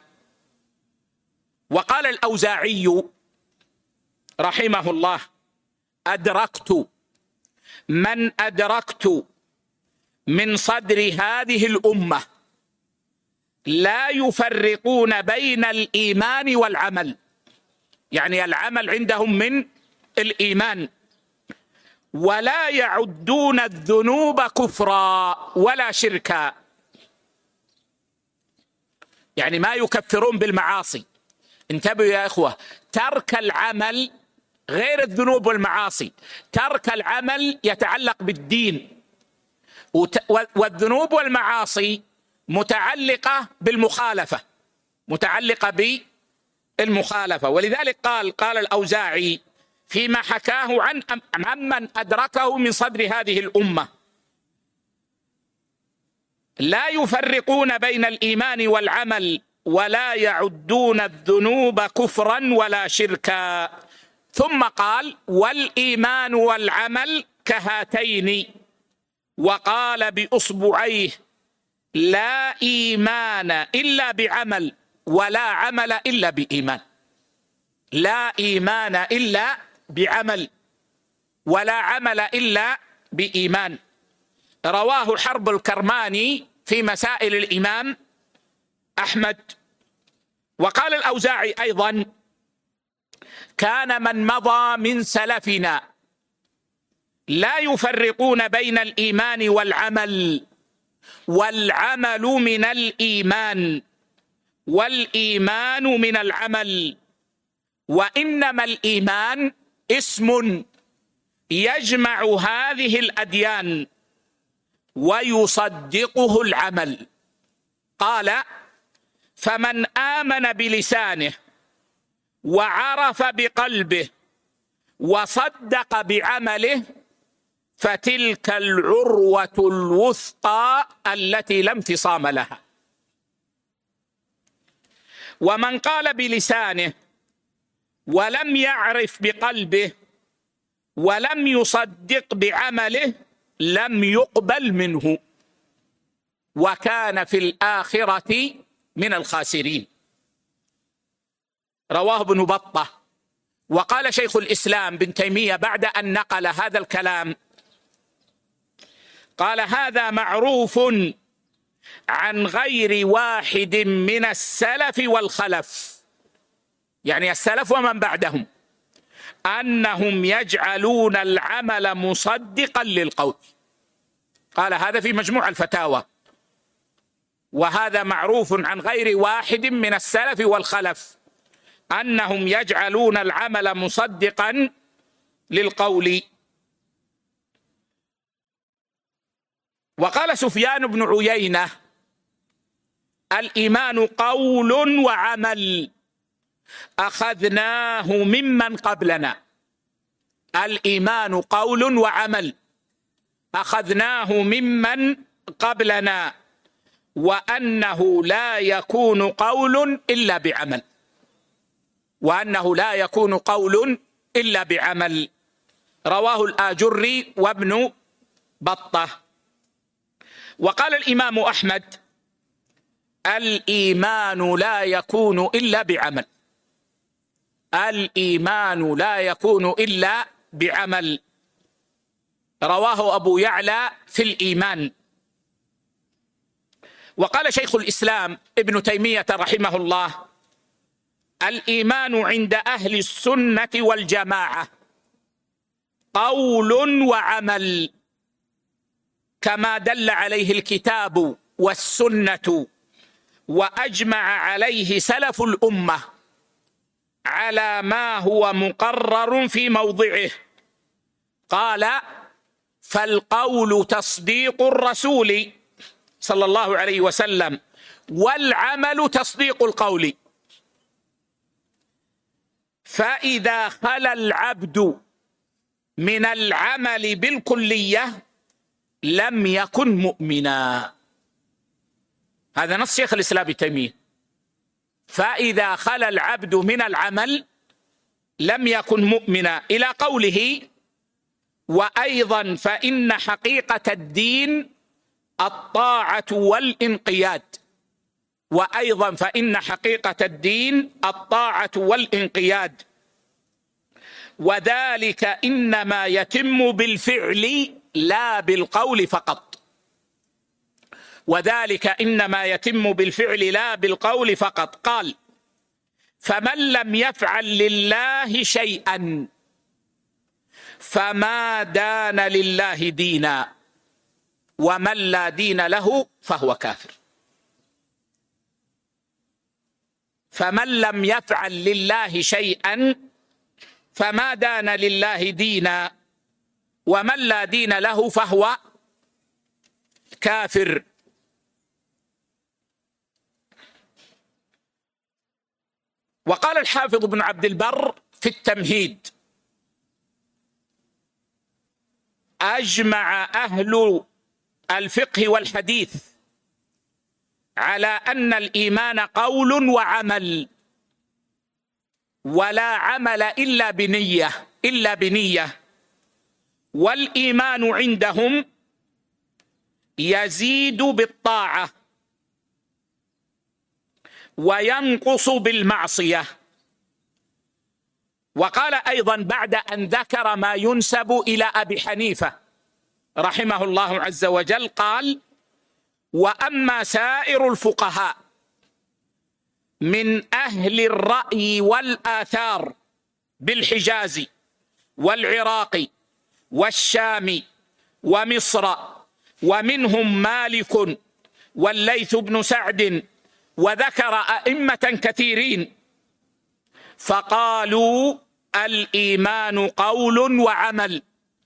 وقال الأوزاعي رحمه الله: أدركت من أدركت من صدر هذه الأمة لا يفرقون بين الإيمان والعمل، يعني العمل عندهم من الإيمان، ولا يعدون الذنوب كفرا ولا شركا، يعني ما يكفرون بالمعاصي. انتبهوا يا إخوة، ترك العمل غير الذنوب والمعاصي، ترك العمل يتعلق بالدين، والذنوب والمعاصي متعلقة بالمخالفة، متعلقة بالمخالفة. ولذلك قال الأوزاعي فيما حكاه عمن أدركه من صدر هذه الأمة: لا يفرقون بين الإيمان والعمل ولا يعدون الذنوب كفرا ولا شركا. ثم قال: والإيمان والعمل كهاتين، وقال بأصبعيه: لا إيمان إلا بعمل ولا عمل إلا بإيمان. لا إيمان إلا بعمل ولا عمل إلا بإيمان. رواه حرب الكرماني في مسائل الإمام أحمد. وقال الأوزاعي أيضا: كان من مضى من سلفنا لا يفرقون بين الإيمان والعمل، والعمل من الإيمان والإيمان من العمل، وإنما الإيمان اسم يجمع هذه الأديان ويصدقه العمل. قال: فمن آمن بلسانه وعرف بقلبه وصدق بعمله فتلك العروة الوثقى التي لا انفصام لها. ومن قال بلسانه ولم يعرف بقلبه ولم يصدق بعمله لم يقبل منه، وكان في الآخرة من الخاسرين. رواه ابن بطة. وقال شيخ الإسلام ابن تيمية بعد أن نقل هذا الكلام، قال: هذا معروف عن غير واحد من السلف والخلف، يعني السلف ومن بعدهم، أنهم يجعلون العمل مصدقا للقول. قال هذا في مجموع الفتاوى: وهذا معروف عن غير واحد من السلف والخلف أنهم يجعلون العمل مصدقا للقول. وقال سفيان بن عيينة: الإيمان قول وعمل أخذناه ممن قبلنا. الإيمان قول وعمل أخذناه ممن قبلنا، وأنه لا يكون قول إلا بعمل، وأنه لا يكون قول إلا بعمل. رواه الآجري وابن بطة. وقال الإمام أحمد: الإيمان لا يكون إلا بعمل. الإيمان لا يكون إلا بعمل. رواه أبو يعلى في الإيمان. وقال شيخ الإسلام ابن تيمية رحمه الله: الإيمان عند أهل السنة والجماعة قول وعمل، كما دل عليه الكتاب والسنة وأجمع عليه سلف الأمة على ما هو مقرر في موضعه. قال: فالقول تصديق الرسول صلى الله عليه وسلم، والعمل تصديق القول. فإذا خلا العبد من العمل بالكلية لم يكن مؤمنا. هذا نص شيخ الإسلام ابن تيمية. فإذا خلا العبد من العمل لم يكن مؤمنا، إلى قوله: وأيضا فإن حقيقة الدين الطاعة والانقياد. وأيضا فإن حقيقة الدين الطاعة والانقياد، وذلك إنما يتم بالفعل لا بالقول فقط. وذلك إنما يتم بالفعل لا بالقول فقط. قال: فمن لم يفعل لله شيئا فما دان لله دينا، ومن لا دين له فهو كافر. فمن لم يفعل لله شيئا فما دان لله دينا، ومن لا دين له فهو كافر. وقال الحافظ ابن عبد البر في التمهيد: أجمع أهل الفقه والحديث على أن الإيمان قول وعمل، ولا عمل إلا بنية. والإيمان عندهم يزيد بالطاعة وينقص بالمعصية. وقال أيضا بعد أن ذكر ما ينسب إلى أبي حنيفة رحمه الله عز وجل، قال: وأما سائر الفقهاء من أهل الرأي والآثار بالحجاز والعراق والشام ومصر، ومنهم مالك والليث بن سعد، وذكر أئمة كثيرين، فقالوا: الإيمان قول وعمل.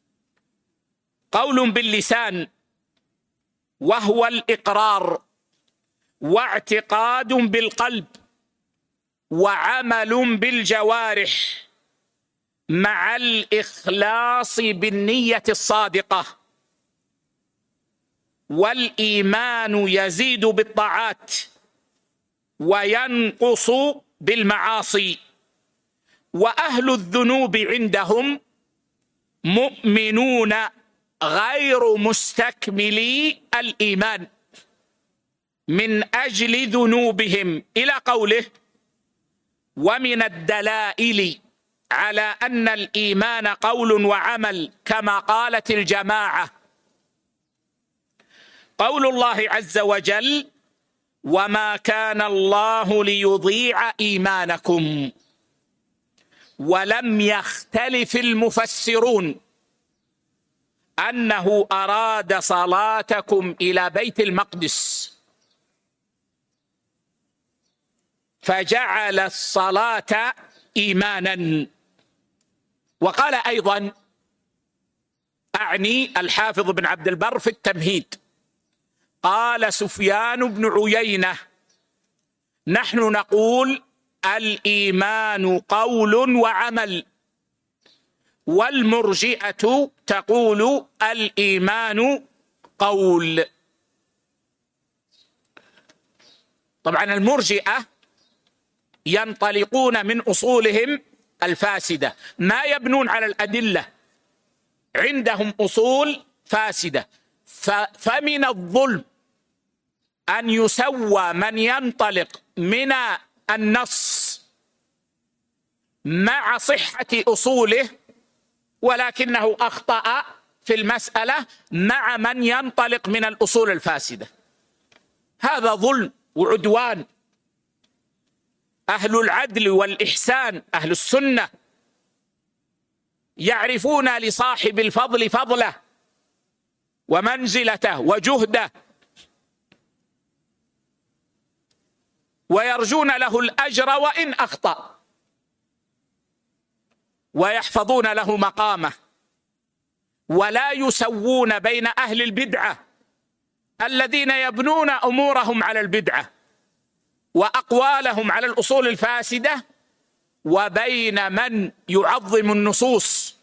قول باللسان وهو الإقرار، واعتقاد بالقلب، وعمل بالجوارح مع الإخلاص بالنية الصادقة. والإيمان يزيد بالطاعات وينقص بالمعاصي. وأهل الذنوب عندهم مؤمنون غير مستكملي الإيمان من أجل ذنوبهم، إلى قوله: ومن الدلائل على أن الإيمان قول وعمل كما قالت الجماعة قول الله عز وجل: وما كان الله ليضيع إيمانكم. ولم يختلف المفسرون أنه أراد صلاتكم إلى بيت المقدس، فجعل الصلاة إيمانا. وقال أيضا، أعني الحافظ بن عبد البر في التمهيد، قال سفيان بن عيينة: نحن نقول الإيمان قول وعمل، والمرجئة تقول الإيمان قول. طبعا المرجئة ينطلقون من أصولهم الفاسدة، ما يبنون على الأدلة، عندهم أصول فاسدة. فمن الظلم أن يسوى من ينطلق من النص مع صحة أصوله ولكنه أخطأ في المسألة مع من ينطلق من الأصول الفاسدة. هذا ظلم وعدوان. أهل العدل والإحسان، أهل السنة، يعرفون لصاحب الفضل فضله ومنزلته وجهده، ويرجون له الأجر وإن أخطأ، ويحفظون له مقامه، ولا يسوون بين أهل البدعة الذين يبنون أمورهم على البدعة وأقوالهم على الأصول الفاسدة، وبين من يعظم النصوص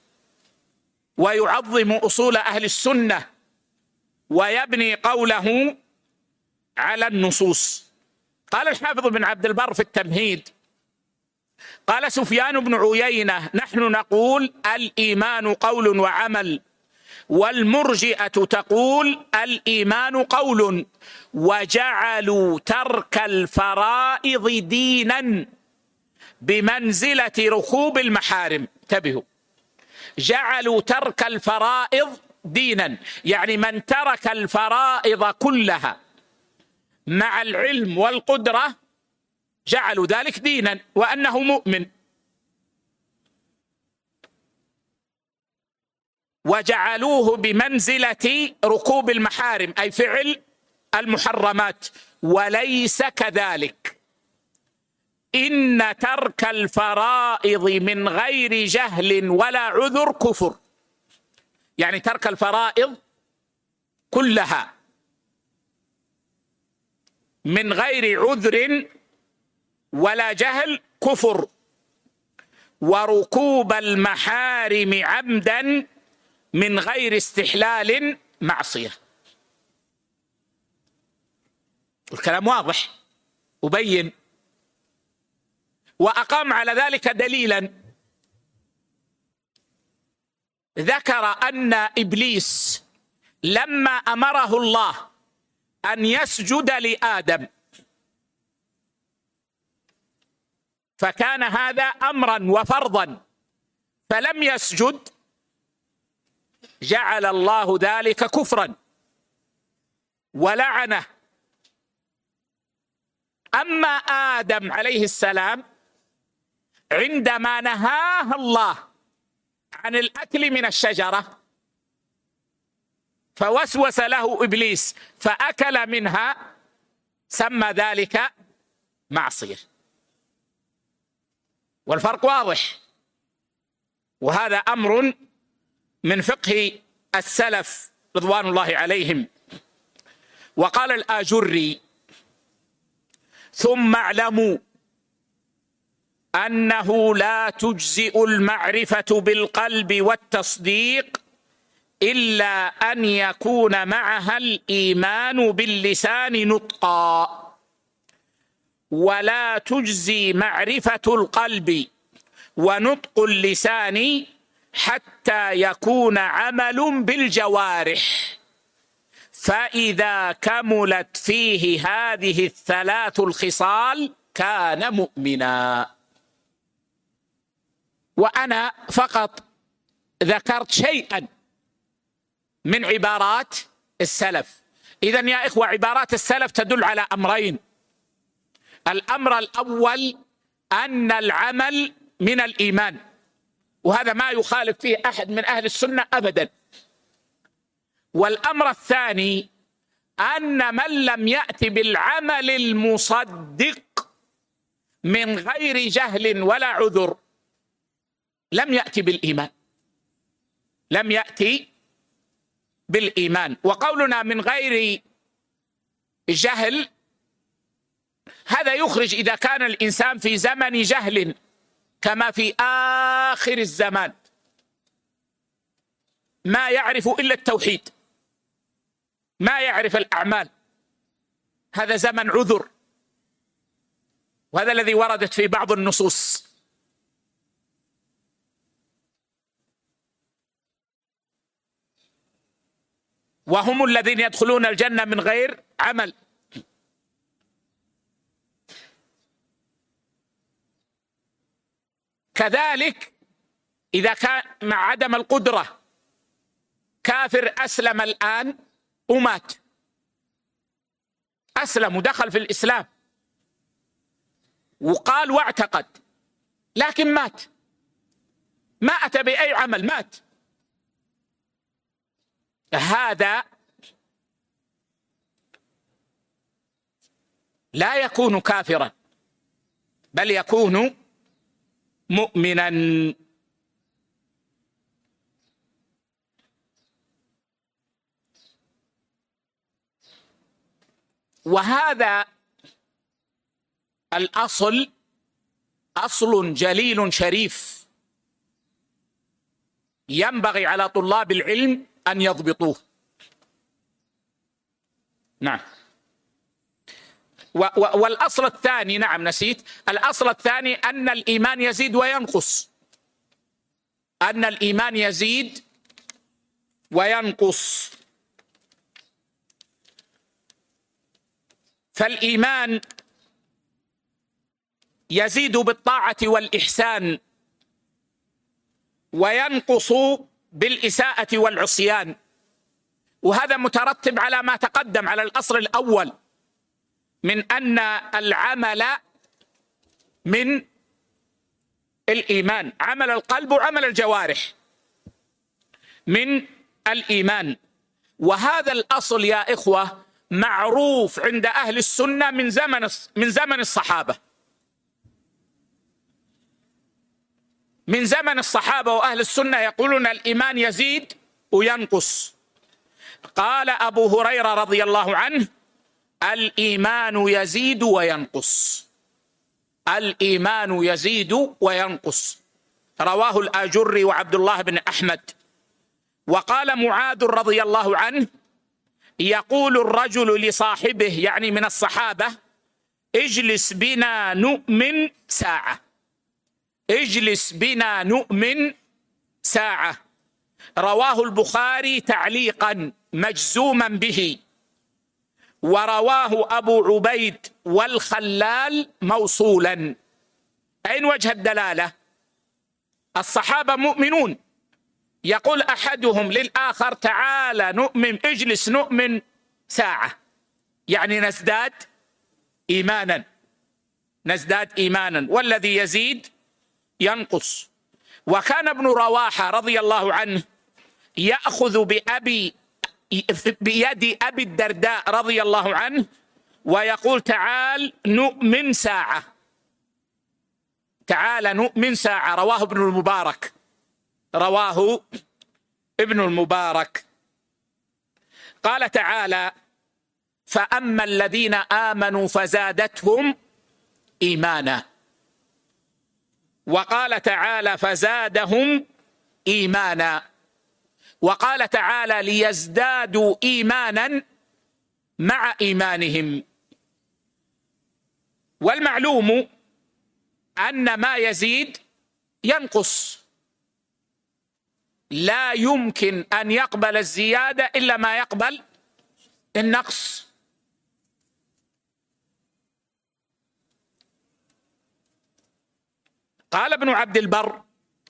ويعظم أصول أهل السنة ويبني قوله على النصوص. قال الحافظ بن عبد البر في التمهيد، قال سفيان بن عيينة: نحن نقول الإيمان قول وعمل، والمرجئة تقول الإيمان قول، وجعلوا ترك الفرائض دينا بمنزلة ركوب المحارم. انتبهوا، جعلوا ترك الفرائض دينا، يعني من ترك الفرائض كلها مع العلم والقدرة جعلوا ذلك دينا وأنه مؤمن. وجعلوه بمنزلة ركوب المحارم، أي فعل المحرمات، وليس كذلك. إن ترك الفرائض من غير جهل ولا عذر كفر، يعني ترك الفرائض كلها من غير عذر ولا جهل كفر، وركوب المحارم عمدا من غير استحلال معصية. الكلام واضح وبين، وأقام على ذلك دليلا. ذكر أن إبليس لما أمره الله أن يسجد لآدم، فكان هذا أمرا وفرضا، فلم يسجد، جعل الله ذلك كفرا ولعنه. أما آدم عليه السلام عندما نهاه الله عن الأكل من الشجرة فوسوس له إبليس فأكل منها، سمى ذلك معصية. والفرق واضح، وهذا أمر من فقه السلف رضوان الله عليهم. وقال الآجري: ثم اعلموا أنه لا تجزئ المعرفة بالقلب والتصديق إلا أن يكون معها الإيمان باللسان نطقا، ولا تجزي معرفة القلب ونطق اللسان حتى يكون عمل بالجوارح، فإذا كملت فيه هذه الثلاث الخصال كان مؤمنا. وأنا فقط ذكرت شيئا من عبارات السلف. إذن يا إخوة، عبارات السلف تدل على أمرين: الأمر الأول أن العمل من الإيمان، وهذا ما يخالف فيه أحد من أهل السنة أبدا. والأمر الثاني أن من لم يأت بالعمل المصدق من غير جهل ولا عذر لم يأتي بالإيمان، لم يأتي بالإيمان. وقولنا من غير جهل هذا يخرج إذا كان الإنسان في زمن جهل كما في آخر الزمان، ما يعرف إلا التوحيد، ما يعرف الأعمال، هذا زمن عذر، وهذا الذي وردت في بعض النصوص. وهم الذين يدخلون الجنة من غير عمل. كذلك إذا كان مع عدم القدرة كافر أسلم الآن ومات، أسلم ودخل في الإسلام وقال واعتقد، لكن مات، ما أتى بأي عمل، مات، هذا لا يكون كافرا بل يكون مؤمنا. وهذا الأصل أصل جليل شريف ينبغي على طلاب العلم أن يضبطوه. نعم. والأصل الثاني، نعم نسيت، الأصل الثاني أن الإيمان يزيد وينقص، أن الإيمان يزيد وينقص. فالإيمان يزيد بالطاعة والإحسان وينقص بالإساءة والعصيان، وهذا مترتب على ما تقدم، على الأصل الأول من أن العمل من الإيمان، عمل القلب وعمل الجوارح من الإيمان. وهذا الأصل يا إخوة معروف عند أهل السنة من زمن الصحابة، من زمن الصحابة وأهل السنة يقولون الإيمان يزيد وينقص. قال أبو هريرة رضي الله عنه: الإيمان يزيد وينقص، الإيمان يزيد وينقص، رواه الآجري وعبد الله بن أحمد. وقال معاذ رضي الله عنه: يقول الرجل لصاحبه، يعني من الصحابة: اجلس بنا نؤمن ساعة، اجلس بنا نؤمن ساعة، رواه البخاري تعليقا مجزوما به، ورواه أبو عبيد والخلال موصولا. أين وجه الدلالة؟ الصحابة مؤمنون، يقول أحدهم للآخر: تعال نؤمن، اجلس نؤمن ساعة، يعني نزداد إيمانا، نزداد إيمانا، والذي يزيد ينقص. وكان ابن رواحة رضي الله عنه يأخذ بيد أبي الدرداء رضي الله عنه ويقول: تعال نؤمن ساعة، تعال نؤمن ساعة، رواه ابن المبارك، رواه ابن المبارك. قال تعالى: فأما الذين آمنوا فزادتهم إيمانا، وقال تعالى: فزادهم إيمانا، وقال تعالى: ليزدادوا إيمانا مع إيمانهم. والمعلوم أن ما يزيد ينقص، لا يمكن أن يقبل الزيادة إلا ما يقبل النقص. قال ابن عبد البر: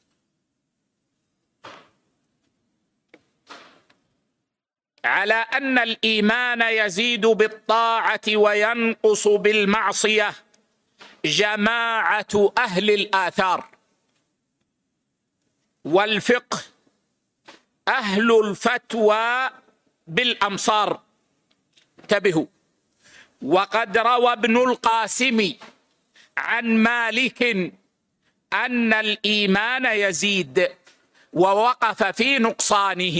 على أن الإيمان يزيد بالطاعة وينقص بالمعصية جماعة أهل الآثار والفقه، أهل الفتوى بالأمصار. انتبهوا: وقد روى ابن القاسم عن مالك أن الإيمان يزيد ووقف في نقصانه.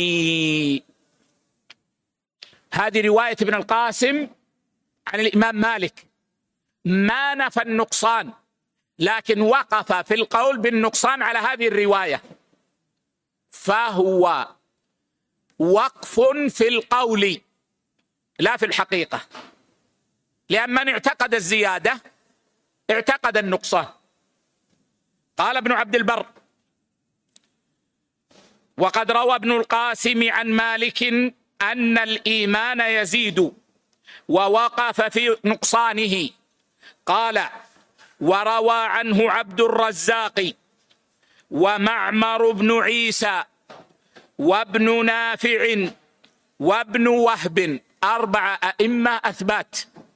هذه رواية ابن القاسم عن الإمام مالك، ما نفى النقصان لكن وقف في القول بالنقصان على هذه الرواية، فهو وقف في القول لا في الحقيقة، لأن من اعتقد الزيادة اعتقد النقصان. قال ابن عبد البر: وقد روى ابن القاسم عن مالك أن الإيمان يزيد ووقف في نقصانه. قال: وروى عنه عبد الرزاق ومعمر بن عيسى وابن نافع وابن وهب، 4 أئمة أثبات،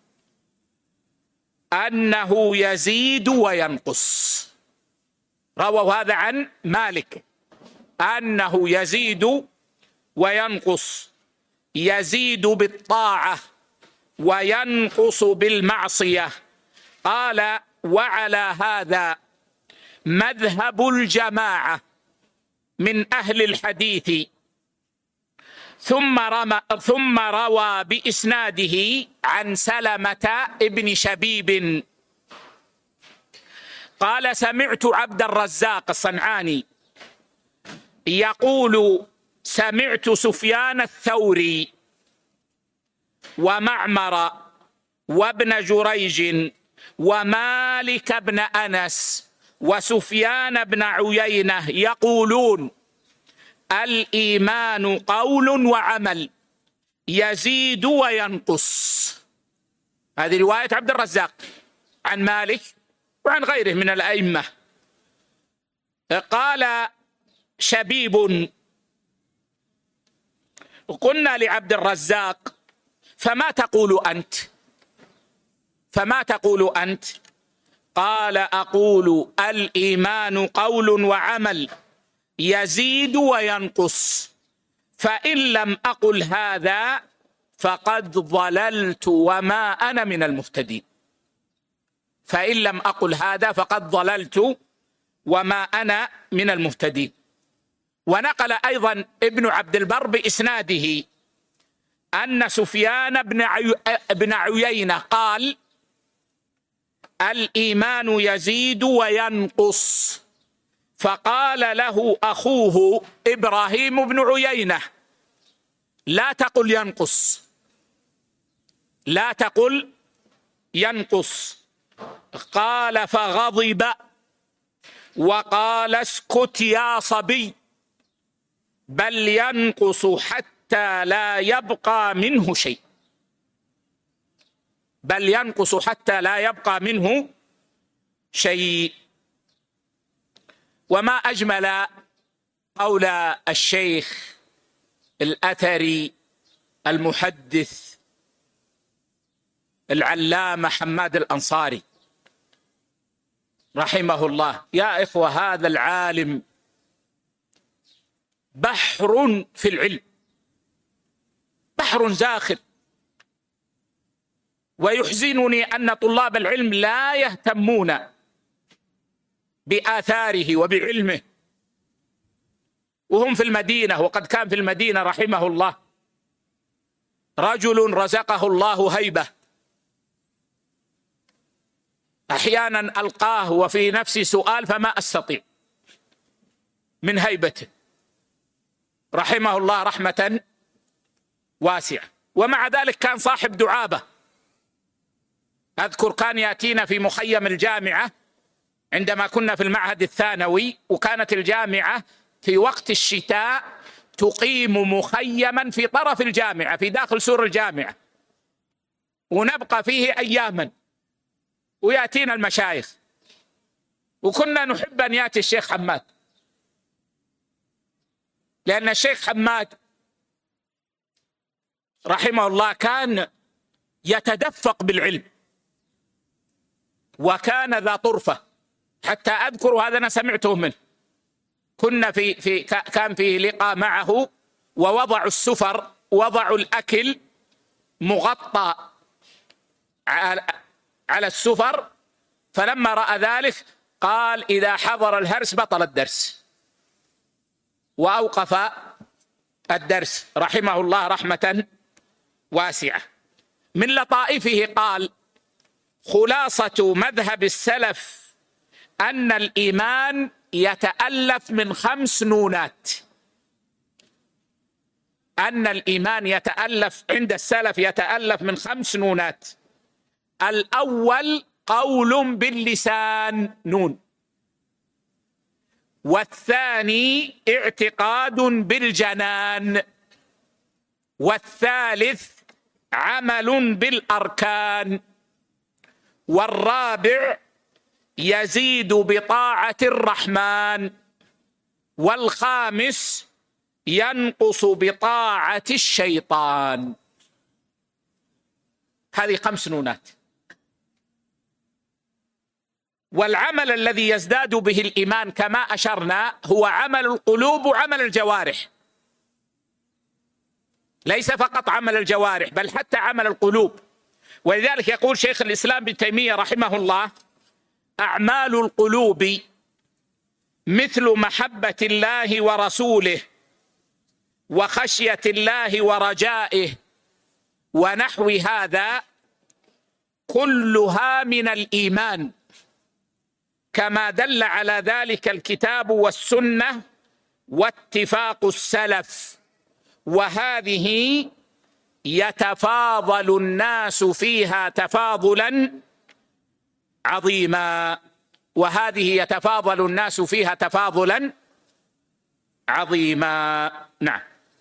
أنه يزيد وينقص. رووا هذا عن مالك أنه يزيد وينقص، يزيد بالطاعة وينقص بالمعصية. قال: وعلى هذا مذهب الجماعة من أهل الحديث. ثم روى بإسناده عن سلمة ابن شبيب قال: سمعت عبد الرزاق الصنعاني يقول: سمعت سفيان الثوري ومعمر وابن جريج ومالك بن أنس وسفيان بن عيينة يقولون الإيمان قول وعمل يزيد وينقص. هذه رواية عبد الرزاق عن مالك وعن غيره من الأئمة. قال شبيب: قلنا لعبد الرزاق فما تقول أنت؟ فما تقول أنت؟ قال: أقول الإيمان قول وعمل يزيد وينقص، فإن لم أقل هذا فقد ضللت وما أنا من المهتدين. فإن لم أقل هذا فقد ضللت وما أنا من المهتدين. ونقل أيضا ابن عبد البر بإسناده أن سفيان بن عيينة قال: الإيمان يزيد وينقص، فقال له أخوه إبراهيم بن عيينة: لا تقل ينقص، لا تقل ينقص. قال فغضب وقال: اسكت يا صبي، بل ينقص حتى لا يبقى منه شيء، بل ينقص حتى لا يبقى منه شيء. وما أجمل قول الشيخ الأثري المحدث العلامة حماد الأنصاري رحمه الله. يا إخوة، هذا العالم بحر في العلم، بحر زاخر. ويحزنني أن طلاب العلم لا يهتمون بآثاره وبعلمه وهم في المدينة. وقد كان في المدينة رحمه الله رجل رزقه الله هيبة، أحيانا ألقاه وفي نفسي سؤال فما أستطيع من هيبته، رحمه الله رحمة واسعة. ومع ذلك كان صاحب دعابة. أذكر كان يأتينا في مخيم الجامعة عندما كنا في المعهد الثانوي، وكانت الجامعة في وقت الشتاء تقيم مخيما في طرف الجامعة في داخل سور الجامعة، ونبقى فيه أياما، ويأتينا المشايخ، وكنا نحب أن يأتي الشيخ حماد، لأن الشيخ حماد رحمه الله كان يتدفق بالعلم وكان ذا طرفة. حتى أذكر هذا أنا سمعته منه، كنا كان في لقاء معه ووضعوا السفر، وضعوا الأكل مغطى على السفر، فلما رأى ذلك قال: إذا حضر الهرس بطل الدرس، وأوقف الدرس رحمه الله رحمة واسعة. من لطائفه قال: خلاصة مذهب السلف أن الإيمان يتألف من 5 نونات. أن الإيمان يتألف عند السلف يتألف من 5 نونات. الأول قول باللسان، نون. والثاني اعتقاد بالجنان. والثالث عمل بالأركان. والرابع يزيد بطاعة الرحمن. والخامس ينقص بطاعة الشيطان. هذه 5 نونات. والعمل الذي يزداد به الإيمان كما أشرنا هو عمل القلوب وعمل الجوارح، ليس فقط عمل الجوارح بل حتى عمل القلوب. ولذلك يقول شيخ الإسلام ابن تيمية رحمه الله: أعمال القلوب مثل محبة الله ورسوله وخشية الله ورجائه ونحو هذا كلها من الإيمان، كما دل على ذلك الكتاب والسنة واتفاق السلف. وهذه يتفاضل الناس فيها تفاضلا عظيما، وهذه يتفاضل الناس فيها تفاضلا عظيما. نعم.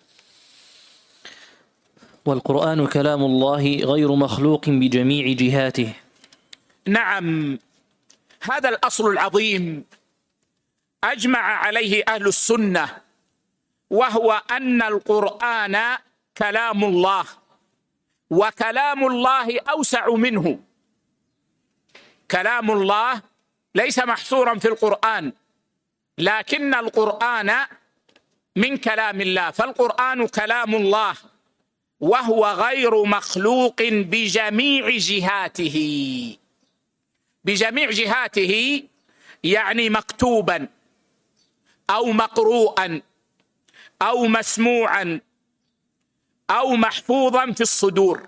والقرآن كلام الله غير مخلوق بجميع جهاته. نعم، هذا الأصل العظيم أجمع عليه أهل السنة، وهو أن القرآن كلام الله، وكلام الله أوسع منه. كلام الله ليس محصورا في القرآن، لكن القرآن من كلام الله، فالقرآن كلام الله وهو غير مخلوق بجميع جهاته. بجميع جهاته يعني مكتوبا أو مقروءا أو مسموعا أو محفوظا في الصدور.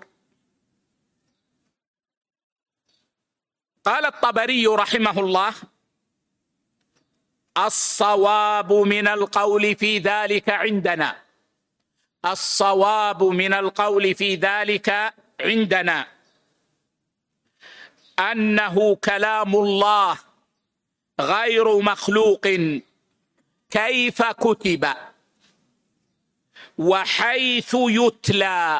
قال الطبري رحمه الله: الصواب من القول في ذلك عندنا، الصواب من القول في ذلك عندنا أنه كلام الله غير مخلوق كيف كتب وحيث يتلى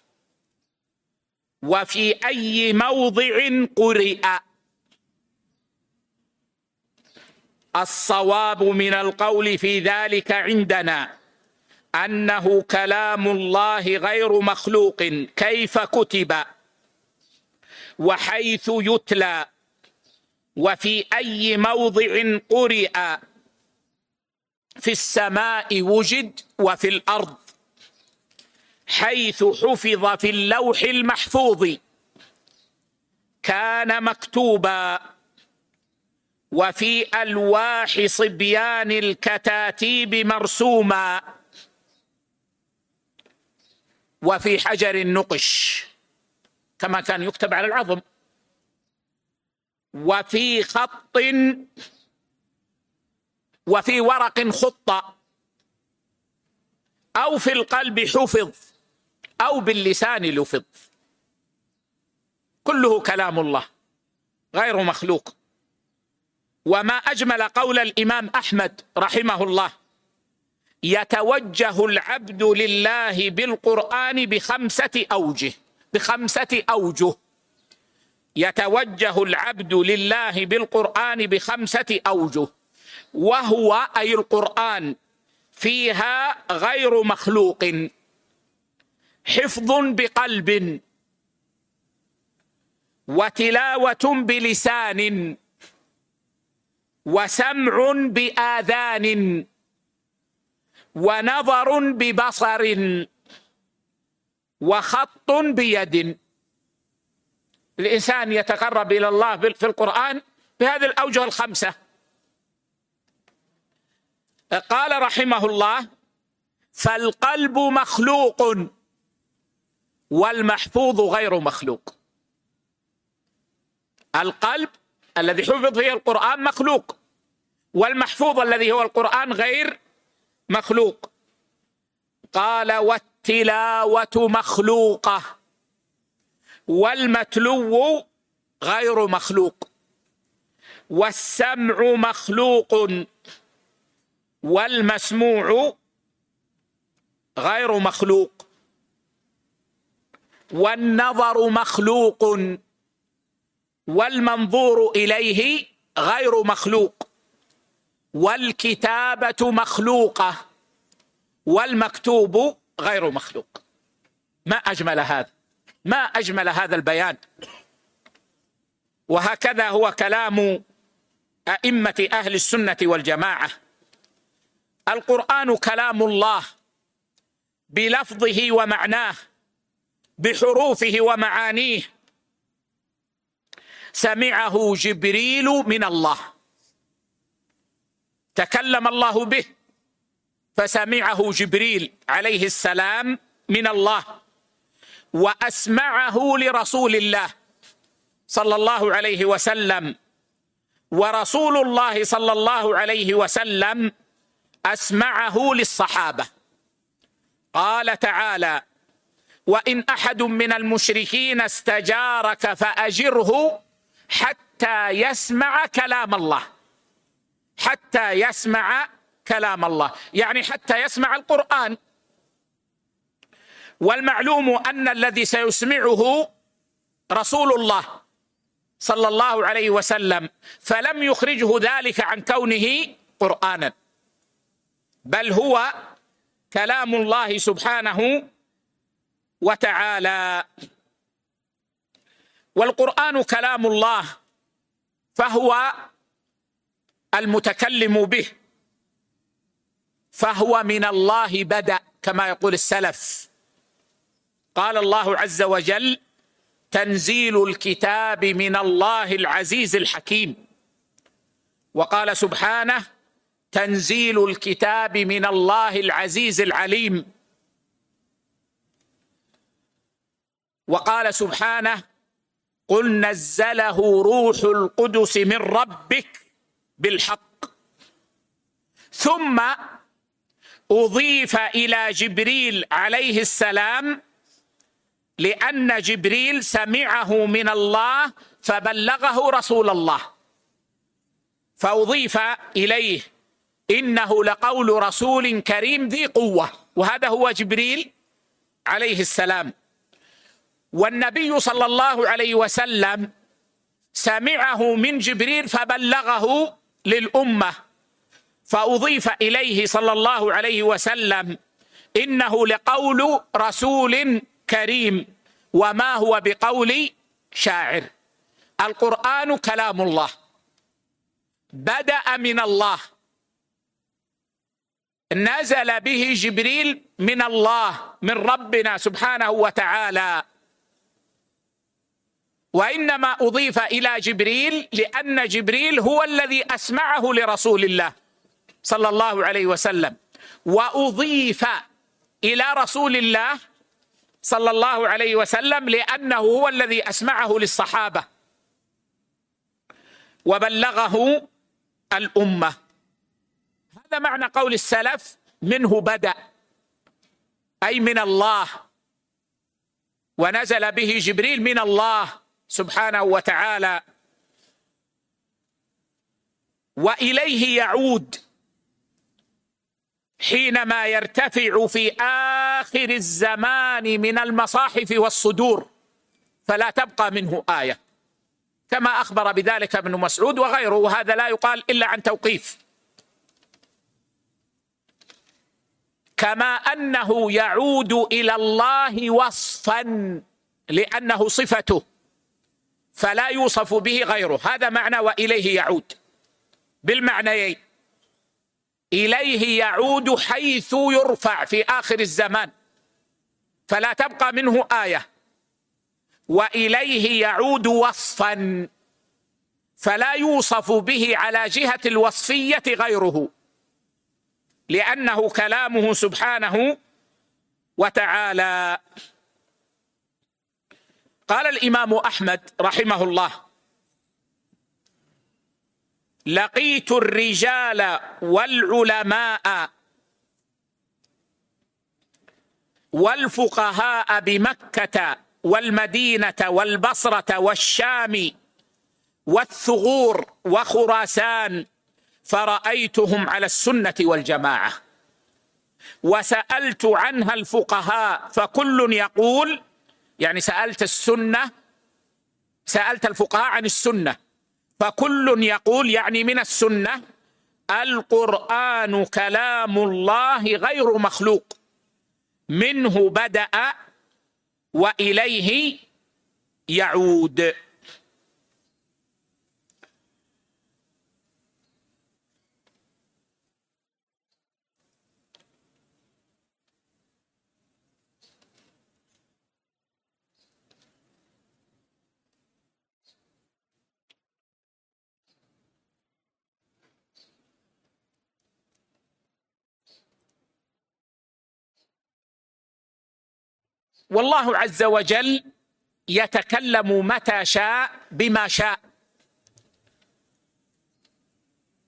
وفي أي موضع قرئ. الصواب من القول في ذلك عندنا أنه كلام الله غير مخلوق كيف كتب وحيث يتلى وفي أي موضع قرئ، في السماء وجد وفي الأرض، حيث حفظ في اللوح المحفوظ كان مكتوبا، وفي ألواح صبيان الكتاتيب مرسوما، وفي حجر النقش كما كان يكتب على العظم، وفي خط وفي ورق خط، أو في القلب حفظ، أو باللسان لفظ. كله كلام الله غير مخلوق. وما أجمل قول الإمام أحمد رحمه الله: يتوجه العبد لله بالقرآن بخمسة أوجه. بخمسة أوجه يتوجه العبد لله بالقرآن بخمسة أوجه، وهو أي القرآن فيها غير مخلوق، حفظ بقلب، وتلاوة بلسان، وسمع بآذان، ونظر ببصر، وخط بيد. الإنسان يتقرب إلى الله في القرآن بهذه الأوجه الخمسة. قال رحمه الله: فالقلب مخلوق والمحفوظ غير مخلوق. القلب الذي حفظ فيه القرآن مخلوق، والمحفوظ الذي هو القرآن غير مخلوق. قال: والتلاوة مخلوقة والمتلو غير مخلوق، والسمع مخلوق والمسموع غير مخلوق، والنظر مخلوق والمنظور إليه غير مخلوق، والكتابة مخلوقة والمكتوب غير مخلوق. ما أجمل هذا، ما أجمل هذا البيان. وهكذا هو كلام أئمة أهل السنة والجماعة. القرآن كلام الله بلفظه ومعناه، بحروفه ومعانيه. سمعه جبريل من الله، تكلم الله به فسمعه جبريل عليه السلام من الله، وأسمعه لرسول الله صلى الله عليه وسلم، ورسول الله صلى الله عليه وسلم أسمعه للصحابة. قال تعالى: وإن أحد من المشركين استجارك فأجره حتى يسمع كلام الله. حتى يسمع كلام الله يعني حتى يسمع القرآن. والمعلوم أن الذي سيسمعه رسول الله صلى الله عليه وسلم، فلم يخرجه ذلك عن كونه قرآنا، بل هو كلام الله سبحانه وتعالى. والقرآن كلام الله، فهو المتكلم به، فهو من الله بدأ كما يقول السلف. قال الله عز وجل: تنزيل الكتاب من الله العزيز الحكيم. وقال سبحانه: تنزيل الكتاب من الله العزيز العليم. وقال سبحانه: قل نزله روح القدس من ربك بالحق. ثم أضيف إلى جبريل عليه السلام، لأن جبريل سمعه من الله فبلغه رسول الله، فأضيف إليه: إنه لقول رسول كريم ذي قوة. وهذا هو جبريل عليه السلام. والنبي صلى الله عليه وسلم سمعه من جبريل فبلغه للأمة، فأضيف إليه صلى الله عليه وسلم: إنه لقول رسول كريم وما هو بقول شاعر. القرآن كلام الله، بدأ من الله، نزل به جبريل من الله، من ربنا سبحانه وتعالى. وإنما أضيف إلى جبريل لأن جبريل هو الذي أسمعه لرسول الله صلى الله عليه وسلم، وأضيف إلى رسول الله صلى الله عليه وسلم لأنه هو الذي أسمعه للصحابة وبلغه الأمة. هذا معنى قول السلف: منه بدأ، أي من الله، ونزل به جبريل من الله سبحانه وتعالى، وإليه يعود حينما يرتفع في آخر الزمان من المصاحف والصدور، فلا تبقى منه آية، كما أخبر بذلك ابن مسعود وغيره، وهذا لا يقال إلا عن توقيف. كما أنه يعود إلى الله وصفا لأنه صفته، فلا يوصف به غيره. هذا معنى وإليه يعود بالمعنيين. إليه يعود حيث يرفع في آخر الزمان فلا تبقى منه آية، وإليه يعود وصفا فلا يوصف به على جهة الوصفية غيره، لأنه كلامه سبحانه وتعالى. قال الإمام أحمد رحمه الله: لقيت الرجال والعلماء والفقهاء بمكة والمدينة والبصرة والشام والثغور وخراسان، فرأيتهم على السنة والجماعة، وسألت عنها الفقهاء فكل يقول، يعني سألت الفقهاء عن السنة، فكل يقول يعني من السنة: القرآن كلام الله غير مخلوق، منه بدأ وإليه يعود. والله عز وجل يتكلم متى شاء بما شاء،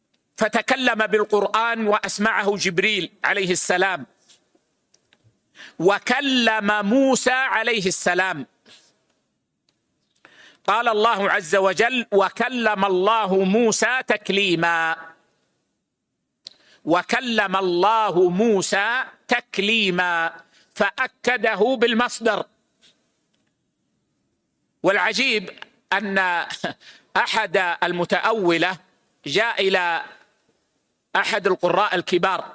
فتكلم بالقرآن وأسمعه جبريل عليه السلام، وكلم موسى عليه السلام. قال الله عز وجل: وكلم الله موسى تكليما. وكلم الله موسى تكليما، فأكده بالمصدر. والعجيب أن أحد المتأولة جاء إلى أحد القراء الكبار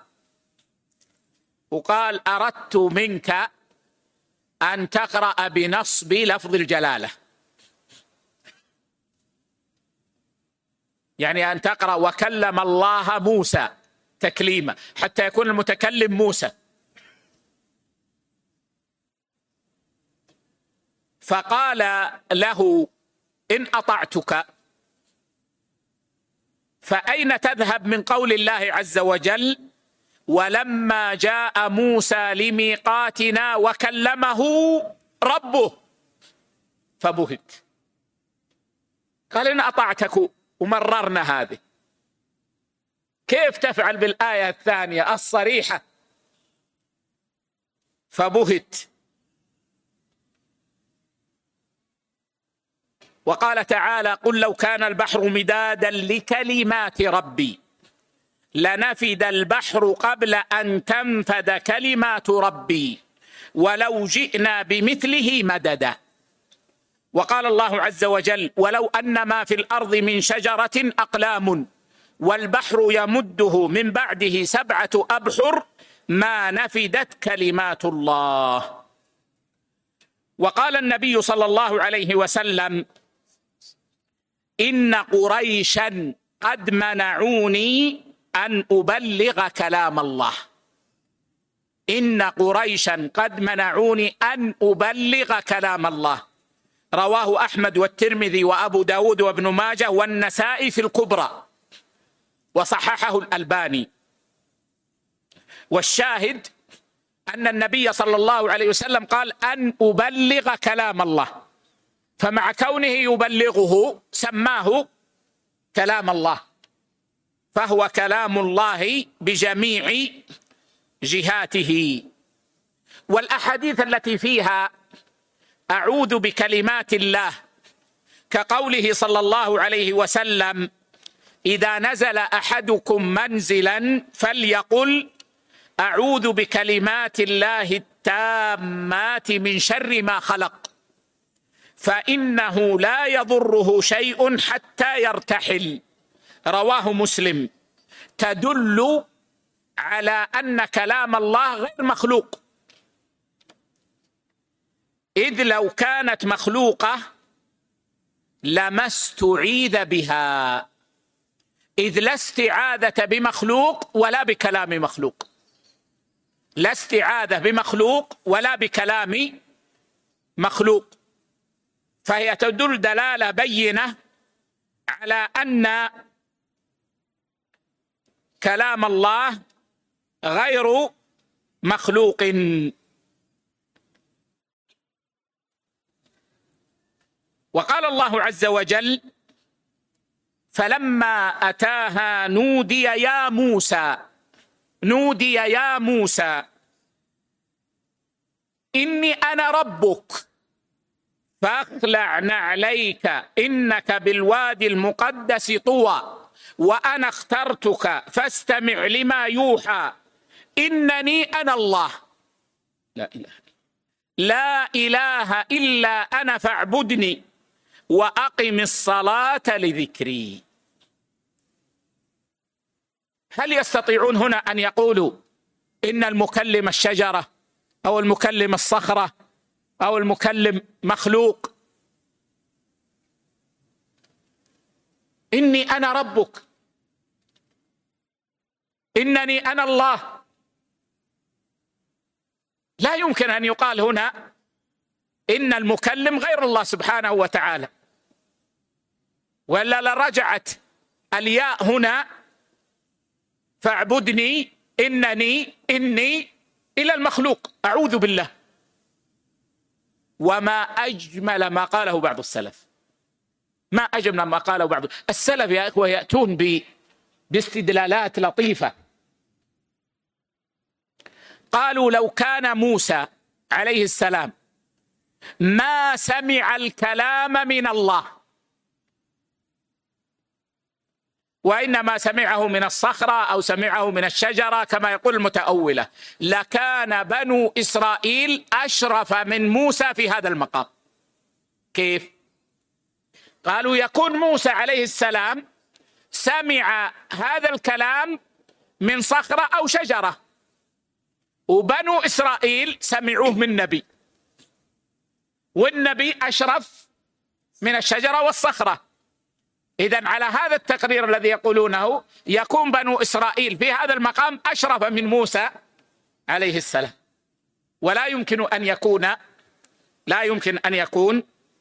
وقال: أردت منك أن تقرأ بنصب لفظ الجلالة، يعني أن تقرأ وكلم الله موسى تكليما حتى يكون المتكلم موسى. فقال له: إن أطعتك فأين تذهب من قول الله عز وجل: ولما جاء موسى لميقاتنا وكلمه ربه فبهت. قال: إن أطعتك، ومررنا هذه، كيف تفعل بالآية الثانية الصريحة فبهت؟ وقال تعالى: قل لو كان البحر مدادا لكلمات ربي لنفد البحر قبل أن تنفد كلمات ربي ولو جئنا بمثله مددا. وقال الله عز وجل: ولو أن ما في الأرض من شجرة أقلام والبحر يمده من بعده 7 أبحر ما نفدت كلمات الله. وقال النبي صلى الله عليه وسلم: إن قريشا قد منعوني أن أبلغ كلام الله. إن قريشا قد منعوني أن أبلغ كلام الله. رواه أحمد والترمذي وأبو داود وابن ماجه والنسائي في الكبرى، وصححه الألباني. والشاهد أن النبي صلى الله عليه وسلم قال: أن أبلغ كلام الله، فمع كونه يبلغه سماه كلام الله، فهو كلام الله بجميع جهاته. والأحاديث التي فيها أعوذ بكلمات الله، كقوله صلى الله عليه وسلم: إذا نزل أحدكم منزلا فليقل أعوذ بكلمات الله التامات من شر ما خلق، فإنه لا يضره شيء حتى يرتحل. رواه مسلم. تدل على أن كلام الله غير مخلوق، إذ لو كانت مخلوقة لما استعيذ بها، إذ لا استعاذة بمخلوق ولا بكلام مخلوق. لا استعاذة بمخلوق ولا بكلام مخلوق، فهي تدل دلالة بينة على أن كلام الله غير مخلوق. وقال الله عز وجل: فلما أتاها نودي يا موسى، نودي يا موسى إني أنا ربك فاخلع نعليك إنك بالوادي المقدس طوى وأنا اخترتك فاستمع لما يوحى إنني أنا الله لا إله إلا أنا فاعبدني وأقم الصلاة لذكري. هل يستطيعون هنا أن يقولوا إن المكلم الشجرة أو المكلم الصخرة أو المكلم مخلوق؟ إني أنا ربك، إنني أنا الله. لا يمكن أن يقال هنا إن المكلم غير الله سبحانه وتعالى، وإلا لرجعت الياء هنا فاعبدني إنني إني إلى المخلوق، أعوذ بالله. وما أجمل ما قاله بعض السلف، ما أجمل ما قاله بعض السلف يا إخوة، يأتون باستدلالات لطيفة. قالوا لو كان موسى عليه السلام ما سمع الكلام من الله، وإنما سمعه من الصخرة أو سمعه من الشجرة كما يقول المتأولة، لكان بنو إسرائيل أشرف من موسى في هذا المقام. كيف؟ قالوا يكون موسى عليه السلام سمع هذا الكلام من صخرة أو شجرة، وبنو إسرائيل سمعوه من نبي، والنبي أشرف من الشجرة والصخرة. إذن على هذا التقرير الذي يقولونه يكون بنو إسرائيل في هذا المقام أشرف من موسى عليه السلام، ولا يمكن أن يكون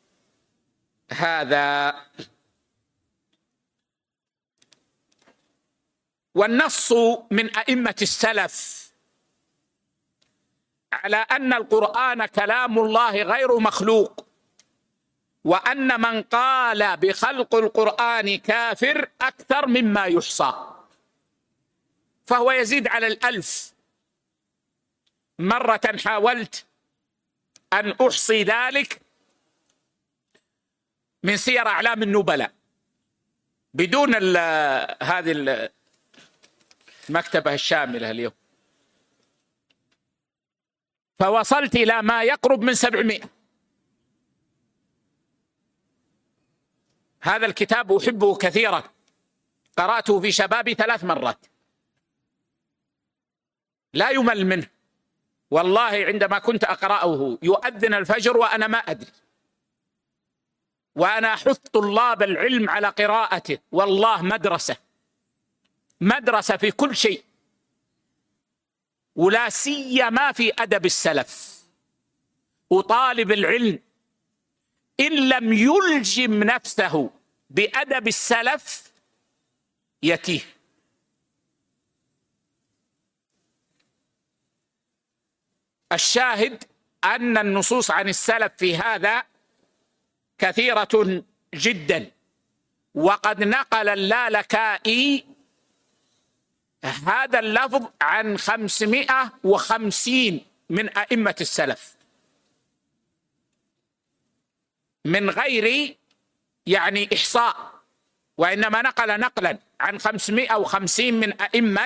هذا. والنص من أئمة السلف على أن القرآن كلام الله غير مخلوق، وأن من قال بخلق القرآن كافر أكثر مما يحصى، فهو يزيد على 1000. مرة حاولت أن أحصي ذلك من سير أعلام النبلاء بدون هذه المكتبة الشاملة اليوم، فوصلت إلى ما يقرب من 700. هذا الكتاب أحبه كثيرا، قرأته في شبابي 3 مرات، لا يمل منه والله. عندما كنت أقرأه يؤذن الفجر وأنا ما أدري، وأنا أحث طلاب العلم على قراءته، والله مدرسة في كل شيء، ولا سيما في أدب السلف. وطالب العلم إن لم يلجم نفسه بأدب السلف يتيه. الشاهد أن النصوص عن السلف في هذا كثيرة جدا، وقد نقل اللالكائي هذا اللفظ عن 550 من أئمة السلف من غير إحصاء، وإنما نقل نقلا عن 550 من أئمة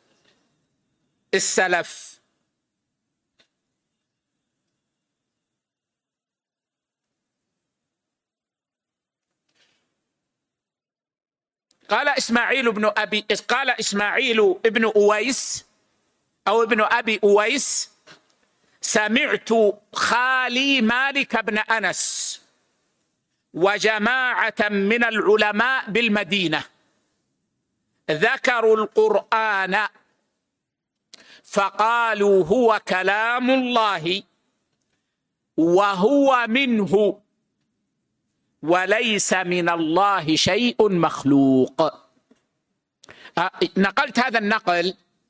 السلف. قال إسماعيل ابن أويس أو ابن أبي أويس: سمعت خالي مالك بن أنس وجماعة من العلماء بالمدينة ذكروا القرآن فقالوا هو كلام الله وهو منه وليس من الله شيء مخلوق. نقلت هذا النقل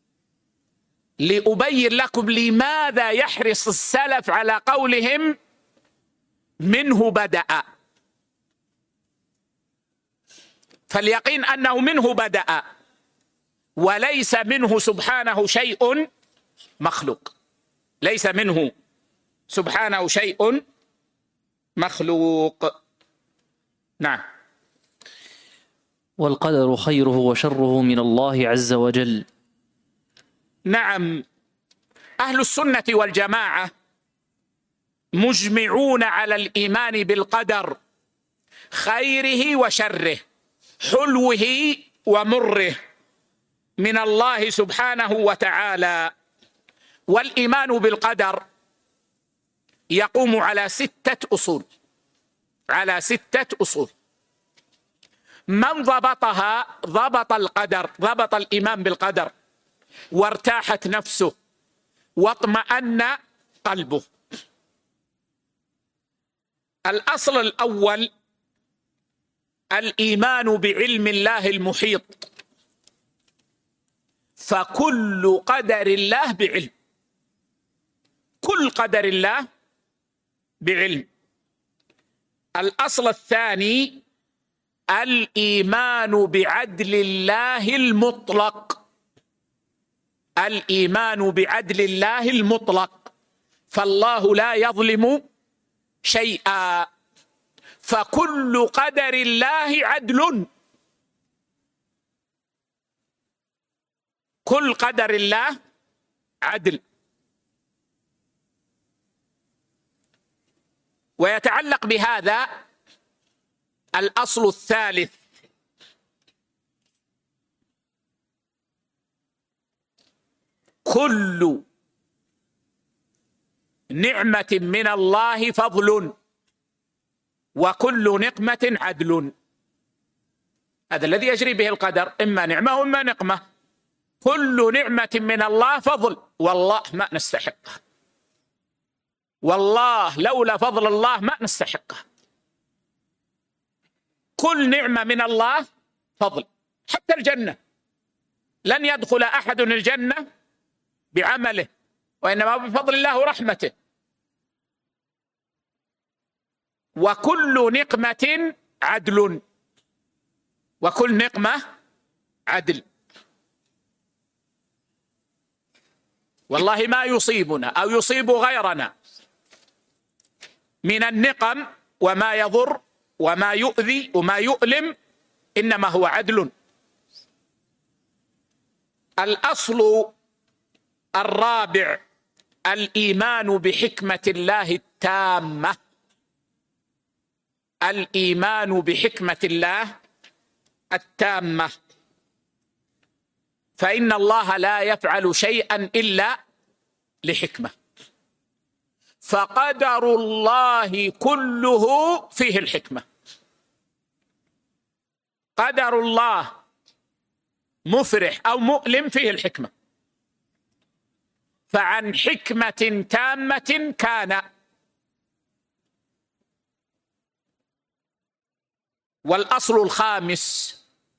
لأبين لكم لماذا يحرص السلف على قولهم منه بدأ، فاليقين أنه منه بدأ وليس منه سبحانه شيء مخلوق، ليس منه سبحانه شيء مخلوق. نعم. والقدر خيره وشره من الله عز وجل. نعم، أهل السنة والجماعة مجمعون على الإيمان بالقدر، خيره وشره، حلوه ومره، من الله سبحانه وتعالى. والإيمان بالقدر يقوم على 6 أصول، على 6 أصول. من ضبطها ضبط القدر، ضبط الإيمان بالقدر، وارتاحت نفسه واطمأن قلبه. الأصل الأول الإيمان بعلم الله المحيط، فكل قدر الله بعلم، كل قدر الله بعلم. الأصل الثاني الإيمان بعدل الله المطلق، الإيمان بعدل الله المطلق، فالله لا يظلم شيئا، فكل قدر الله عدل. كل قدر الله عدل. ويتعلق بهذا الأصل الثالث: كل نعمة من الله فضل، وكل نقمة عدل. هذا الذي يجري به القدر، إما نعمة وإما نقمة. كل نعمة من الله فضل، والله ما نستحقه، والله لولا فضل الله ما نستحقه. كل نعمة من الله فضل، حتى الجنة لن يدخل أحد الجنة بعمله، وإنما بفضل الله ورحمته. وكل نقمة عدل، وكل نقمة عدل. والله ما يصيبنا أو يصيب غيرنا من النقم وما يضر وما يؤذي وما يؤلم إنما هو عدل. الأصل الرابع: الإيمان بحكمة الله التامة. الإيمان بحكمة الله التامة، فإن الله لا يفعل شيئا إلا لحكمة، فقدر الله كله فيه الحكمة. قدر الله مفرح أو مؤلم فيه الحكمة، فعن حكمة تامة كان. والأصل الخامس: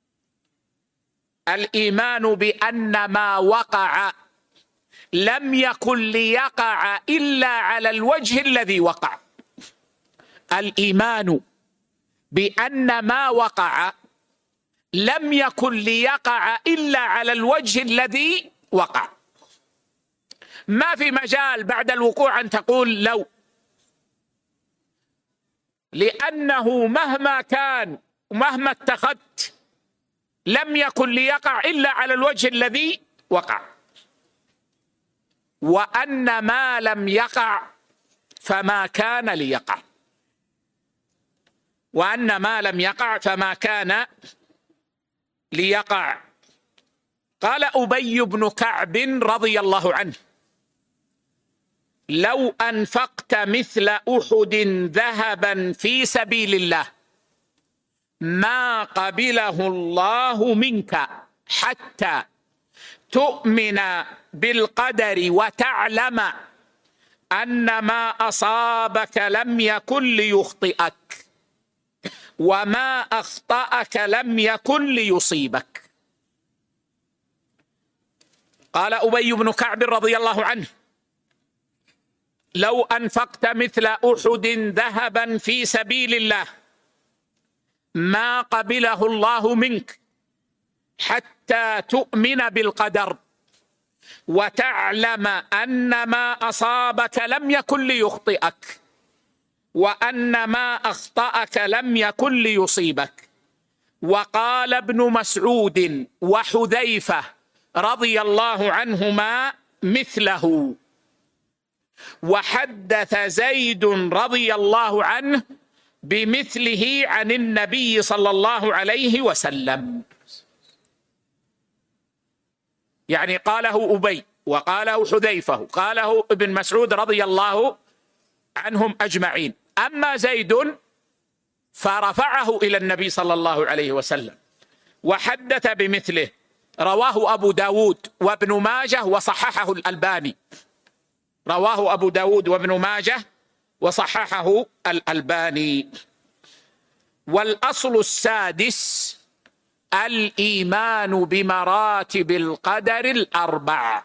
الإيمان بأن ما وقع لم يكن ليقع إلا على الوجه الذي وقع. الإيمان بأن ما وقع لم يكن ليقع إلا على الوجه الذي وقع. ما في مجال بعد الوقوع أن تقول لو، لأنه مهما كان ومهما اتخذت لم يكن ليقع إلا على الوجه الذي وقع. وأن ما لم يقع فما كان ليقع، وأن ما لم يقع فما كان ليقع. قال أبي بن كعب رضي الله عنه: لو أنفقت مثل أحد ذهبا في سبيل الله ما قبله الله منك حتى تؤمن بالقدر وتعلم أن ما أصابك لم يكن ليخطئك وما أخطأك لم يكن ليصيبك. قال أبي بن كعب رضي الله عنه: لو أنفقت مثل أحد ذهبا في سبيل الله ما قبله الله منك حتى تؤمن بالقدر وتعلم أن ما أصابك لم يكن ليخطئك وأن ما أخطأك لم يكن ليصيبك. وقال ابن مسعود وحذيفة رضي الله عنهما مثله. وحدث زيد رضي الله عنه بمثله عن النبي صلى الله عليه وسلم. يعني قاله أبي وقاله حذيفة قاله ابن مسعود رضي الله عنهم أجمعين. أما زيد فرفعه إلى النبي صلى الله عليه وسلم وحدث بمثله، رواه أبو داود وابن ماجه وصححه الألباني. رواه أبو داود وابن ماجه وصححه الألباني. والأصل السادس: الإيمان بمراتب القدر الأربع.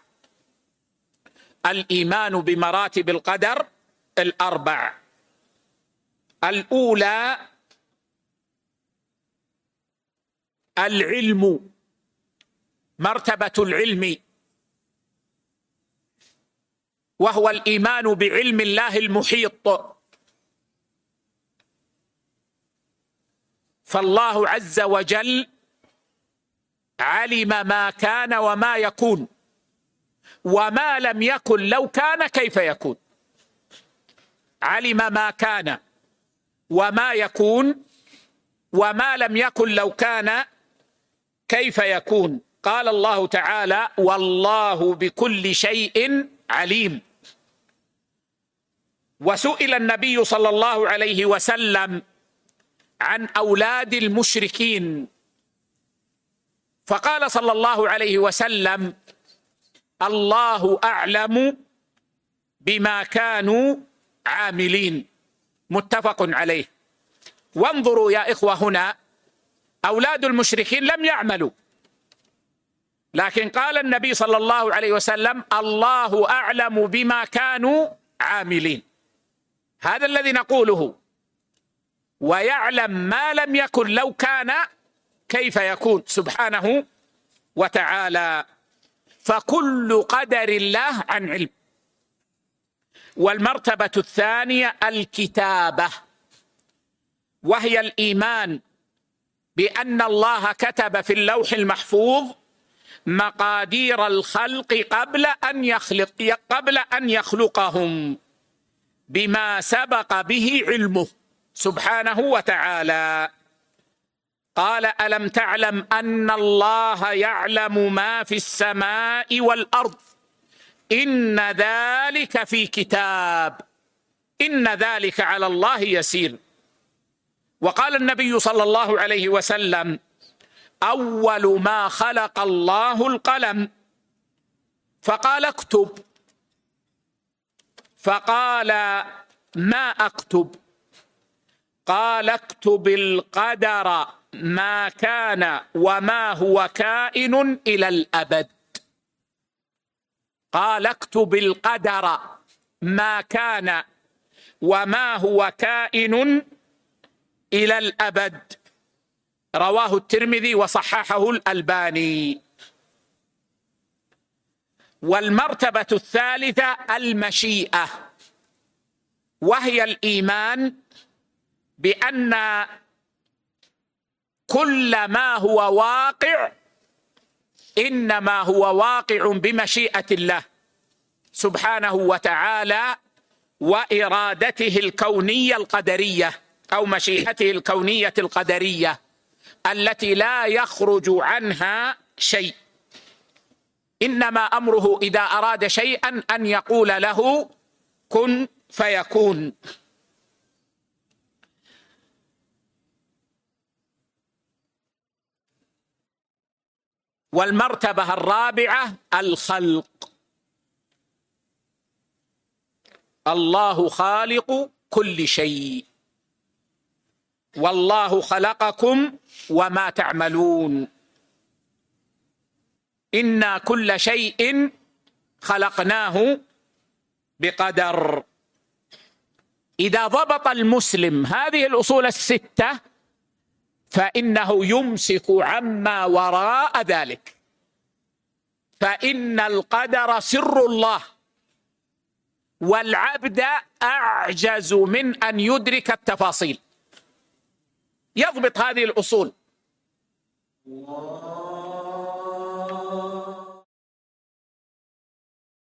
الإيمان بمراتب القدر الأربع: الأولى العلم، مرتبة العلم، وهو الإيمان بعلم الله المحيط. فالله عز وجل علم ما كان وما يكون، وما لم يكن لو كان كيف يكون. علم ما كان وما يكون، وما لم يكن لو كان كيف يكون. قال الله تعالى: والله بكل شيء عليم. وسئل النبي صلى الله عليه وسلم عن أولاد المشركين، فقال صلى الله عليه وسلم: الله أعلم بما كانوا عاملين. متفق عليه. وانظروا يا إخوة، هنا أولاد المشركين لم يعملوا، لكن قال النبي صلى الله عليه وسلم: الله أعلم بما كانوا عاملين. هذا الذي نقوله. ويعلم ما لم يكن لو كان كيف يكون سبحانه وتعالى. فكل قدر الله عن علم. والمرتبة الثانية الكتابة، وهي الإيمان بأن الله كتب في اللوح المحفوظ مقادير الخلق قبل أن يخلقهم بما سبق به علمه سبحانه وتعالى. قال: ألم تعلم أن الله يعلم ما في السماء والأرض إن ذلك في كتاب إن ذلك على الله يسير. وقال النبي صلى الله عليه وسلم: أول ما خلق الله القلم، فقال: اكتب. فقال: ما أكتب؟ قال: اكتب القدر ما كان وما هو كائن إلى الأبد. قال: اكتب القدر ما كان وما هو كائن إلى الأبد. رواه الترمذي وصححه الألباني. والمرتبة الثالثة المشيئة، وهي الإيمان بأن كل ما هو واقع إنما هو واقع بمشيئة الله سبحانه وتعالى وإرادته الكونية القدرية، أو مشيئته الكونية القدرية التي لا يخرج عنها شيء. إنما أمره إذا أراد شيئا أن يقول له كن فيكون. والمرتبة الرابعة الخلق. الله خالق كل شيء، والله خلقكم وما تعملون، إنا كل شيء خلقناه بقدر. إذا ضبط المسلم هذه الأصول الستة فإنه يمسك عما وراء ذلك، فإن القدر سر الله، والعبد أعجز من أن يدرك التفاصيل. يضبط هذه الأصول.